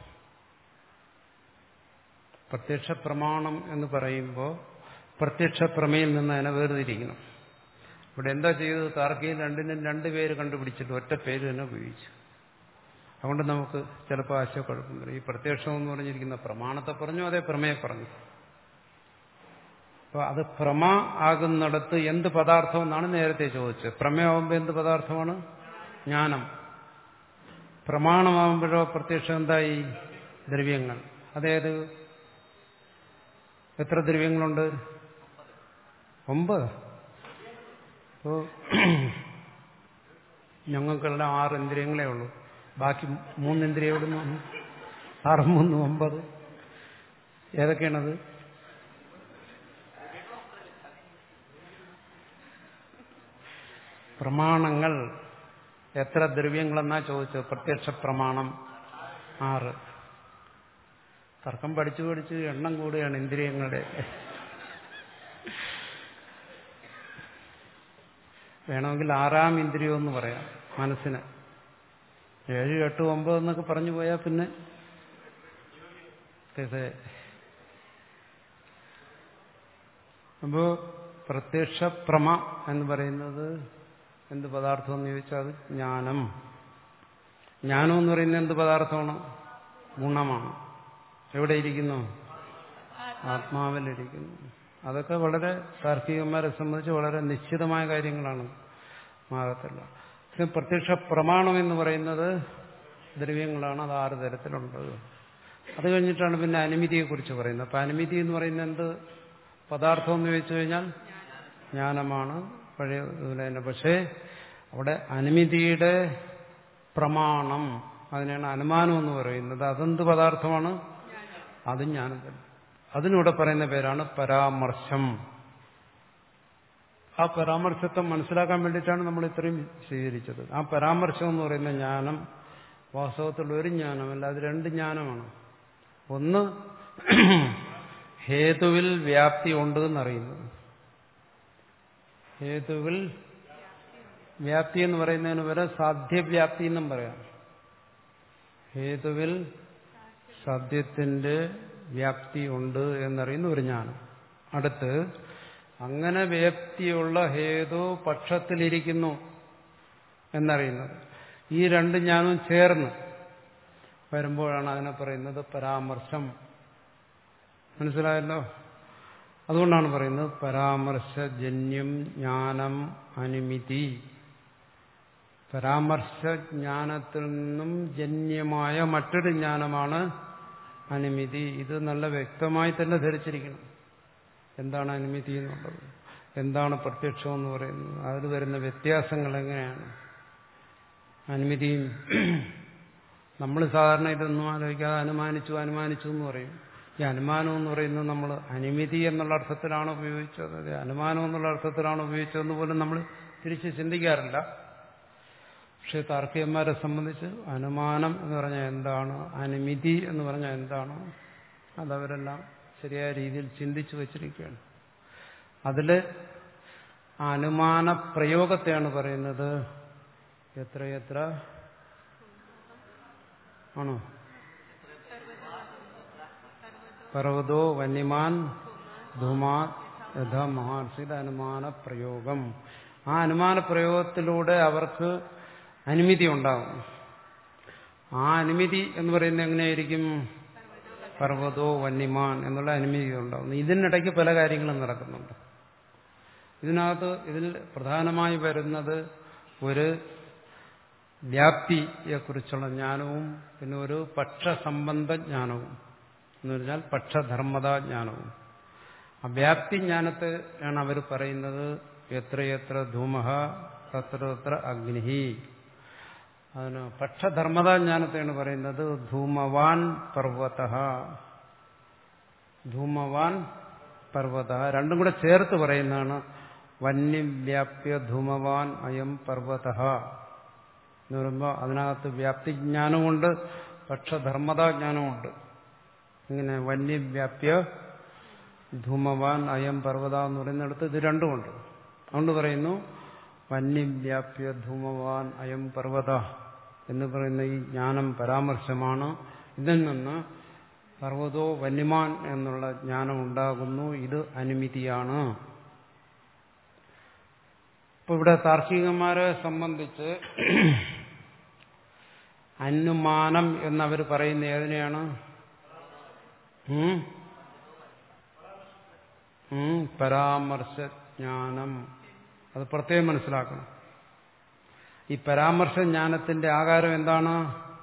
പ്രത്യക്ഷ പ്രമാണം എന്ന് പറയുമ്പോൾ പ്രത്യക്ഷ പ്രമേയിൽ നിന്ന് അതിനെ വേർതിരിക്കണം. ഇവിടെ എന്താ ചെയ്തത്? താർക്കികൻ രണ്ടിനും രണ്ട് പേര് കണ്ടുപിടിച്ചിട്ട് ഒറ്റ പേര് തന്നെ ഉപയോഗിച്ചു. അതുകൊണ്ട് നമുക്ക് ചിലപ്പോൾ ആശയക്കുഴപ്പം വരും. ഈ പ്രത്യക്ഷം എന്ന് പറഞ്ഞിരിക്കുന്ന പ്രമാണത്തെ പറഞ്ഞു, അതേ പ്രമേയെ പറഞ്ഞു. അപ്പോൾ അത് പ്രമ ആകുന്നിടത്ത് എന്ത് പദാർത്ഥം എന്നാണ് നേരത്തെ ചോദിച്ചത്. പ്രമേയാവുമ്പോൾ എന്ത് പദാർത്ഥമാണ്? ജ്ഞാനം. പ്രമാണമാകുമ്പോഴോ പ്രത്യക്ഷം എന്തായി? ദ്രവ്യങ്ങൾ. അതേത്? എത്ര ദ്രവ്യങ്ങളുണ്ട്? ഒമ്പത്. അപ്പോൾ ഞങ്ങൾക്കെല്ലാം ആറ് ഇന്ദ്രിയങ്ങളേ ഉള്ളൂ, ബാക്കി മൂന്ന് ഇന്ദ്രിയം എവിടെ നിന്ന്? ആറ് മൂന്ന് ഒമ്പത്. ഏതൊക്കെയാണത്? പ്രമാണങ്ങൾ എത്ര ദ്രവ്യങ്ങളെന്നാ ചോദിച്ചത്? പ്രത്യക്ഷ പ്രമാണം ആറ്. തർക്കം പഠിച്ചു പഠിച്ച് എണ്ണം കൂടുകയാണ് ഇന്ദ്രിയങ്ങളുടെ. വേണമെങ്കിൽ ആറാം ഇന്ദ്രിയം എന്ന് പറയാം മനസ്സിന്. ഏഴ് എട്ട് ഒമ്പത് എന്നൊക്കെ പറഞ്ഞു പോയാൽ പിന്നെ അപ്പോ പ്രത്യക്ഷ പ്രമ എന്ന് പറയുന്നത് എന്ത് പദാർത്ഥം എന്ന് ചോദിച്ചാൽ അത് ജ്ഞാനം. ജ്ഞാനം എന്ന് പറയുന്നത് എന്ത് പദാർത്ഥമാണ്? ഗുണമാണ്. എവിടെ ഇരിക്കുന്നു? ആത്മാവിലിരിക്കുന്നു. അതൊക്കെ വളരെ താർക്കികന്മാരെ സംബന്ധിച്ച് വളരെ നിശ്ചിതമായ കാര്യങ്ങളാണ്. മാറത്തില്ല. പ്രത്യക്ഷ പ്രമാണം എന്ന് പറയുന്നത് ദ്രവ്യങ്ങളാണ്. അത് ആറ് തരത്തിലുണ്ട്. അത് കഴിഞ്ഞിട്ടാണ് പിന്നെ അനുമതിയെക്കുറിച്ച് പറയുന്നത്. അപ്പം അനുമതി എന്ന് പറയുന്നത് എന്ത് പദാർത്ഥം എന്ന് ചോദിച്ചു കഴിഞ്ഞാൽ ജ്ഞാനമാണ്. പഴയ ഇതുപോലെ തന്നെ. പക്ഷേ അവിടെ അനുമതിയുടെ പ്രമാണം, അതിനാണ് അനുമാനം എന്ന് പറയുന്നത്. അതെന്ത് പദാർത്ഥമാണ്? അത് ജ്ഞാനം തന്നെ. അതിനിവിടെ പറയുന്ന പേരാണ് പരാമർശം. ആ പരാമർശത്തെ മനസ്സിലാക്കാൻ വേണ്ടിയിട്ടാണ് നമ്മൾ ഇത്രയും സ്വീകരിച്ചത്. ആ പരാമർശം എന്ന് പറയുന്ന ജ്ഞാനം വാസ്തവത്തിലുള്ള ഒരു ജ്ഞാനമല്ല, അത് രണ്ട് ജ്ഞാനമാണ്. ഒന്ന് ഹേതുവിൽ വ്യാപ്തി ഉണ്ട് എന്നറിയുന്നത്. ഹേതുവിൽ വ്യാപ്തി എന്ന് പറയുന്നതിന് വരെ സാധ്യവ്യാപ്തി എന്നും പറയാം. ഹേതുവിൽ സാധ്യത്തിന്റെ വ്യാപ്തി ഉണ്ട് എന്നറിയുന്ന ഒരു ജ്ഞാനം. അടുത്ത് അങ്ങനെ വ്യാപ്തിയുള്ള ഹേതു പക്ഷത്തിലിരിക്കുന്നു എന്നറിയുന്നത്. ഈ രണ്ട് ജ്ഞാനവും ചേർന്ന് വരുമ്പോഴാണ് അതിനെ പറയുന്നത് പരാമർശം. മനസ്സിലായല്ലോ? അതുകൊണ്ടാണ് പറയുന്നത് പരാമർശജന്യം ജ്ഞാനം അനുമിതി. പരാമർശജ്ഞാനത്തിൽ നിന്നും ജന്യമായ മറ്റൊരു ജ്ഞാനമാണ് അനുമിതി. ഇത് നല്ല വ്യക്തമായി തന്നെ ധരിച്ചിരിക്കണം. എന്താണ് അനുമിതി എന്നുള്ളത്, എന്താണ് പ്രത്യക്ഷം എന്ന് പറയുന്നത്, അതിൽ വരുന്ന വ്യത്യാസങ്ങൾ എങ്ങനെയാണ്. അനുമതിയും നമ്മൾ സാധാരണ ഇതൊന്നും ആലോചിക്കാതെ അനുമാനിച്ചു അനുമാനിച്ചു എന്ന് പറയും. ഈ അനുമാനം എന്ന് പറയുന്നത് നമ്മൾ അനുമതി എന്നുള്ള അർത്ഥത്തിലാണ് ഉപയോഗിച്ചത്, അനുമാനം എന്നുള്ള അർത്ഥത്തിലാണ് ഉപയോഗിച്ചതെന്ന് പോലും നമ്മൾ തിരിച്ച് ചിന്തിക്കാറില്ല. പക്ഷെ താർക്കികന്മാരെ സംബന്ധിച്ച് അനുമാനം എന്ന് പറഞ്ഞാൽ എന്താണ്, അനുമതി എന്ന് പറഞ്ഞാൽ എന്താണ്, അതവരെല്ലാം ശരിയായ രീതിയിൽ ചിന്തിച്ചു വച്ചിരിക്കുകയാണ്. അതിൽ അനുമാന പ്രയോഗത്തെയാണ് പറയുന്നത് എത്രയെത്ര ആണോ പർവ്വതോ വന്യമാൻ ധൂമാ യഥാ മഹാൻസി. ഇത് അനുമാന പ്രയോഗം. ആ അനുമാന പ്രയോഗത്തിലൂടെ അവർക്ക് അനുമതി ഉണ്ടാകും. ആ അനുമതി എന്ന് പറയുന്നത് എങ്ങനെയായിരിക്കും? പർവ്വതോ വന്യമാൻ എന്നുള്ള അനുമതി ഉണ്ടാകുന്നു. ഇതിനിടയ്ക്ക് പല കാര്യങ്ങളും നടക്കുന്നുണ്ട്. ഇതിനകത്ത് ഇതിൽ പ്രധാനമായി വരുന്നത് ഒരു വ്യാപ്തിയെക്കുറിച്ചുള്ള ജ്ഞാനവും പിന്നെ ഒരു പക്ഷസംബന്ധ ജ്ഞാനവും എന്ന് പറഞ്ഞാൽ പക്ഷധർമ്മതാ ജ്ഞാനവും. ആ വ്യാപ്തി ജ്ഞാനത്തെയാണ് അവർ പറയുന്നത് എത്രയെത്ര ധൂമഃ തത്ര തത്ര അഗ്നിഹി. അതിന് പക്ഷധർമ്മതാ ജ്ഞാനത്തെയാണ് പറയുന്നത് ധൂമവാൻ പർവ്വതഃ. ധൂമവാൻ പർവ്വതഃ രണ്ടും കൂടെ ചേർത്ത് പറയുന്നതാണ് വന്യവ്യാപ്യ ധൂമവാൻ അയം പർവ്വതഃ എന്ന് പറയുമ്പോൾ അതിനകത്ത് വ്യാപ്തിജ്ഞാനമുണ്ട്, പക്ഷധർമ്മതാ ജ്ഞാനമുണ്ട്. ഇങ്ങനെ വന്യവ്യാപ്യ ധൂമവാൻ അയം പർവ്വത എന്ന് പറയുന്നിടത്ത് ഇത് രണ്ടുമുണ്ട്. അതുകൊണ്ട് പറയുന്നു വന്യവ്യാപ്യ ധൂമവാൻ അയം പർവ്വത എന്ന് പറയുന്ന ഈ ജ്ഞാനം പരാമർശമാണ്. ഇതിൽ നിന്ന് പർവ്വതോ വന്യമാൻ എന്നുള്ള ജ്ഞാനം ഉണ്ടാകുന്നു. ഇത് അനുമിതിയാണ്. ഇപ്പൊ ഇവിടെ താർക്കികന്മാരെ സംബന്ധിച്ച് അനുമാനം എന്നവർ പറയുന്ന ഏതിനെയാണ്? പരാമർശജ്ഞാനം. അത് പ്രത്യേകം മനസ്സിലാക്കണം. ഈ പരാമർശജ്ഞാനത്തിന്റെ ആകാരം എന്താണ്?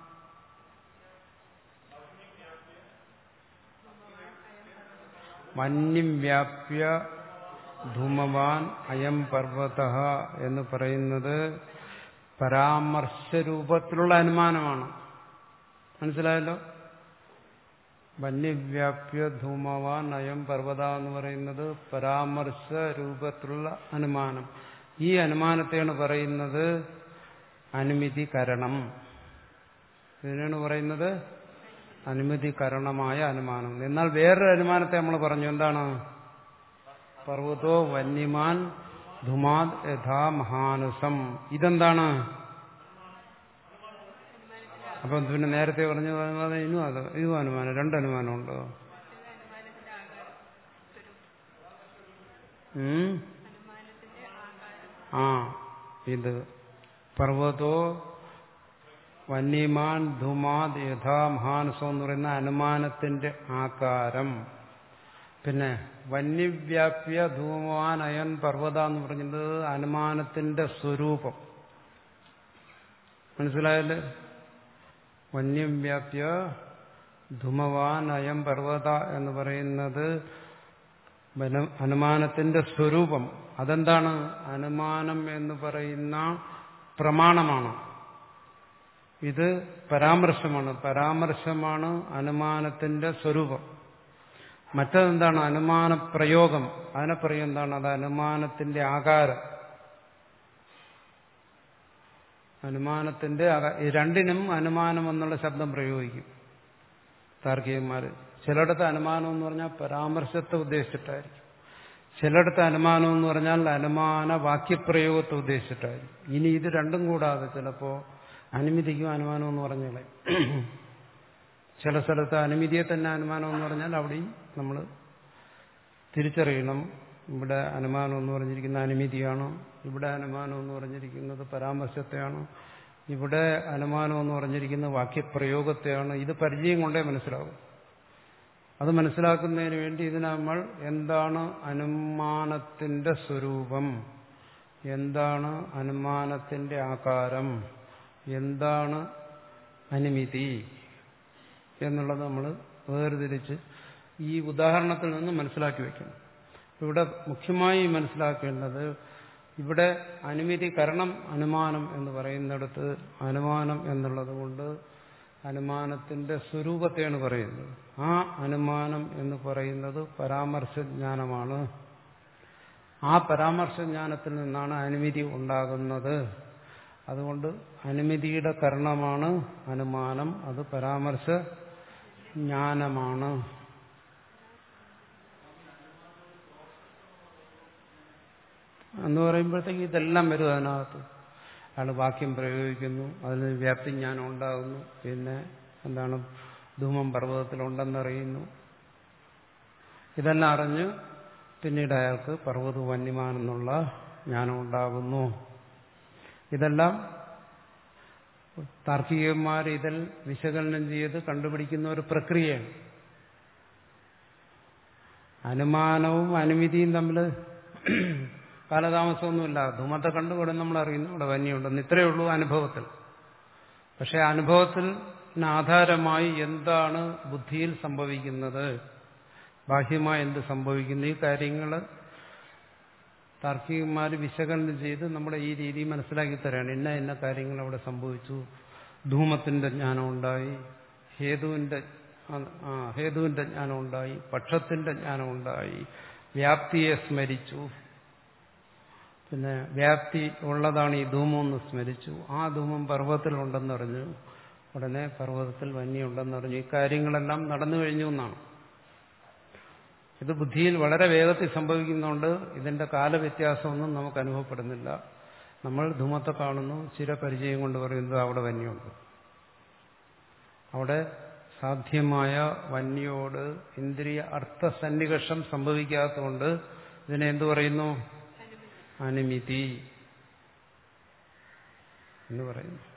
വന്യം വ്യാപ്യ ധൂമവാൻ അയം പർവ്വതഃ എന്ന് പറയുന്നത് പരാമർശരൂപത്തിലുള്ള അനുമാനമാണ്. മനസ്സിലായല്ലോ? വന്യവ്യാപ്യ ധൂമവാൻ അയം പർവ്വത എന്ന് പറയുന്നത് പരാമർശ രൂപത്തിലുള്ള അനുമാനം. ഈ അനുമാനത്തെയാണ് പറയുന്നത് അനുമതികരണം. ഇതിനാണ് പറയുന്നത് അനുമതികരണമായ അനുമാനം. എന്നാൽ വേറൊരു അനുമാനത്തെ നമ്മൾ പറഞ്ഞു. എന്താണ്? പർവ്വതോ വന്യമാൻ ധുമാത് യഥാ മഹാനുസം. ഇതെന്താണ്? അപ്പം പിന്നെ നേരത്തെ പറഞ്ഞു ഇനും അത് ഇതും അനുമാനം. രണ്ട് അനുമാനമുണ്ടോ? ആ ഇത് പർവ്വതോ വന്യമാൻ ധുമാത് യഥാ മഹാനുസം എന്ന് പറയുന്ന അനുമാനത്തിന്റെ ആകാരം. പിന്നെ വന്യവ്യാപ്യ ധൂമവാൻ അയൻ പർവ്വത എന്ന് പറയുന്നത് അനുമാനത്തിന്റെ സ്വരൂപം. മനസ്സിലായല്ലേ? വന്യവ്യാപ്യ ധൂമവാൻ അയം പർവ്വത എന്ന് പറയുന്നത് അനുമാനത്തിന്റെ സ്വരൂപം. അതെന്താണ്? അനുമാനം എന്ന് പറയുന്ന പ്രമാണമാണ്. ഇത് പരാമർശമാണ്. പരാമർശമാണ് അനുമാനത്തിന്റെ സ്വരൂപം. മറ്റതെന്താണ്? അനുമാന പ്രയോഗം. അതിനെ പറയും എന്താണ്? അത് അനുമാനത്തിന്റെ ആകാരം. അനുമാനത്തിന്റെ രണ്ടിനും അനുമാനം എന്നുള്ള ശബ്ദം പ്രയോഗിക്കും താർക്കികന്മാര്. ചിലയിടത്ത് അനുമാനം എന്ന് പറഞ്ഞാൽ പരാമർശത്തെ ഉദ്ദേശിച്ചിട്ടായിരിക്കും, ചിലയിടത്ത് അനുമാനം എന്ന് പറഞ്ഞാൽ അനുമാന വാക്യപ്രയോഗത്തെ ഉദ്ദേശിച്ചിട്ടായിരിക്കും. ഇനി ഇത് രണ്ടും കൂടാതെ ചിലപ്പോ അനുമതിക്കും അനുമാനം എന്ന് പറഞ്ഞാലേ ചില സ്ഥലത്ത് അനുമതിയെ തന്നെ അനുമാനം എന്ന് പറഞ്ഞാൽ അവിടെയും നമ്മൾ തിരിച്ചറിയണം. ഇവിടെ അനുമാനം എന്ന് പറഞ്ഞിരിക്കുന്ന അനുമതിയാണ്, ഇവിടെ അനുമാനം എന്ന് പറഞ്ഞിരിക്കുന്നത് പരാമർശത്തെയാണ്, ഇവിടെ അനുമാനം എന്ന് പറഞ്ഞിരിക്കുന്നത് വാക്യപ്രയോഗത്തെയാണ്. ഇത് പരിചയം കൊണ്ടേ മനസ്സിലാവും. അത് മനസ്സിലാക്കുന്നതിന് വേണ്ടി ഇതിന് നമ്മൾ എന്താണ് അനുമാനത്തിന്റെ സ്വരൂപം, എന്താണ് അനുമാനത്തിന്റെ ആകാരം, എന്താണ് അനുമതി എന്നുള്ളത് നമ്മൾ വേർതിരിച്ച് ഈ ഉദാഹരണത്തിൽ നിന്ന് മനസ്സിലാക്കി വയ്ക്കണം. ഇവിടെ മുഖ്യമായി മനസ്സിലാക്കേണ്ടത്, ഇവിടെ അനുമതി കരണം അനുമാനം എന്ന് പറയുന്നിടത്ത് അനുമാനം എന്നുള്ളത് കൊണ്ട് അനുമാനത്തിന്റെ സ്വരൂപത്തെയാണ് പറയുന്നത്. ആ അനുമാനം എന്ന് പറയുന്നത് പരാമർശജ്ഞാനമാണ്. ആ പരാമർശജ്ഞാനത്തിൽ നിന്നാണ് അനുമതി ഉണ്ടാകുന്നത്. അതുകൊണ്ട് അനുമതിയുടെ കരണമാണ് അനുമാനം. അത് പരാമർശ ജ്ഞാനമാണ്. എന്ന് പറയുമ്പോഴത്തേക്ക് ഇതെല്ലാം വരും അതിനകത്ത്. അയാൾ വാക്യം പ്രയോഗിക്കുന്നു, അതിന് വ്യാപ്തി ജ്ഞാനം ഉണ്ടാകുന്നു, പിന്നെ എന്താണ് ധൂമം പർവ്വതത്തിലുണ്ടെന്നറിയുന്നു. ഇതെല്ലാം അറിഞ്ഞ് പിന്നീട് അയാൾക്ക് പർവ്വത വന്യമാനെന്നുള്ള ജ്ഞാനം ഉണ്ടാകുന്നു. ഇതെല്ലാം താർക്കികന്മാർ ഇതിൽ വിശകലനം ചെയ്ത് കണ്ടുപിടിക്കുന്ന ഒരു പ്രക്രിയയാണ്. അനുമാനവും അനുമതിയും തമ്മിൽ കാലതാമസമൊന്നുമില്ല. ധൂമത്തെ കണ്ടുകൂടെ നമ്മൾ അറിയുന്നു ഇവിടെ വന്യമുണ്ടെന്ന്, ഇത്രയേ ഉള്ളൂ അനുഭവത്തിൽ. പക്ഷെ അനുഭവത്തിന് ആധാരമായി എന്താണ് ബുദ്ധിയിൽ സംഭവിക്കുന്നത്, ബാഹ്യമായി എന്ത് സംഭവിക്കുന്നു, ഈ കാര്യങ്ങൾ താർക്കികന്മാർ വിശകലനം ചെയ്ത് നമ്മുടെ ഈ രീതി മനസ്സിലാക്കി തരാണ്. ഇന്ന ഇന്ന കാര്യങ്ങൾ അവിടെ സംഭവിച്ചു. ധൂമത്തിന്റെ ജ്ഞാനം ഉണ്ടായി, ഹേതുവിന്റെ ആ ഹേതുവിന്റെ ജ്ഞാനം ഉണ്ടായി, പക്ഷത്തിന്റെ ജ്ഞാനം ഉണ്ടായി, വ്യാപ്തിയെ സ്മരിച്ചു, പിന്നെ വ്യാപ്തി ഉള്ളതാണ് ഈ ധൂമം എന്ന് സ്മരിച്ചു, ആ ധൂമം പർവ്വതത്തിലുണ്ടെന്നറിഞ്ഞു, ഉടനെ പർവ്വതത്തിൽ വന്യമുണ്ടെന്നറിഞ്ഞു. ഈ കാര്യങ്ങളെല്ലാം നടന്നു കഴിഞ്ഞു എന്നാണ്. ഇത് ബുദ്ധിയിൽ വളരെ വേഗത്തിൽ സംഭവിക്കുന്നതുകൊണ്ട് ഇതിന്റെ കാലവ്യത്യാസമൊന്നും നമുക്ക് അനുഭവപ്പെടുന്നില്ല. നമ്മൾ ധൂമത്തെ കാണുന്നു, ചിരപരിചയം കൊണ്ട് പറയുന്നത് അവിടെ വന്യമുണ്ട്. അവിടെ സാധ്യമായ വന്യോട് ഇന്ദ്രിയ അർത്ഥസന്നികർഷം സംഭവിക്കാത്തതുകൊണ്ട് ഇതിനെ എന്തു പറയുന്നു? അനുമിതി എന്ന് പറയുന്നു.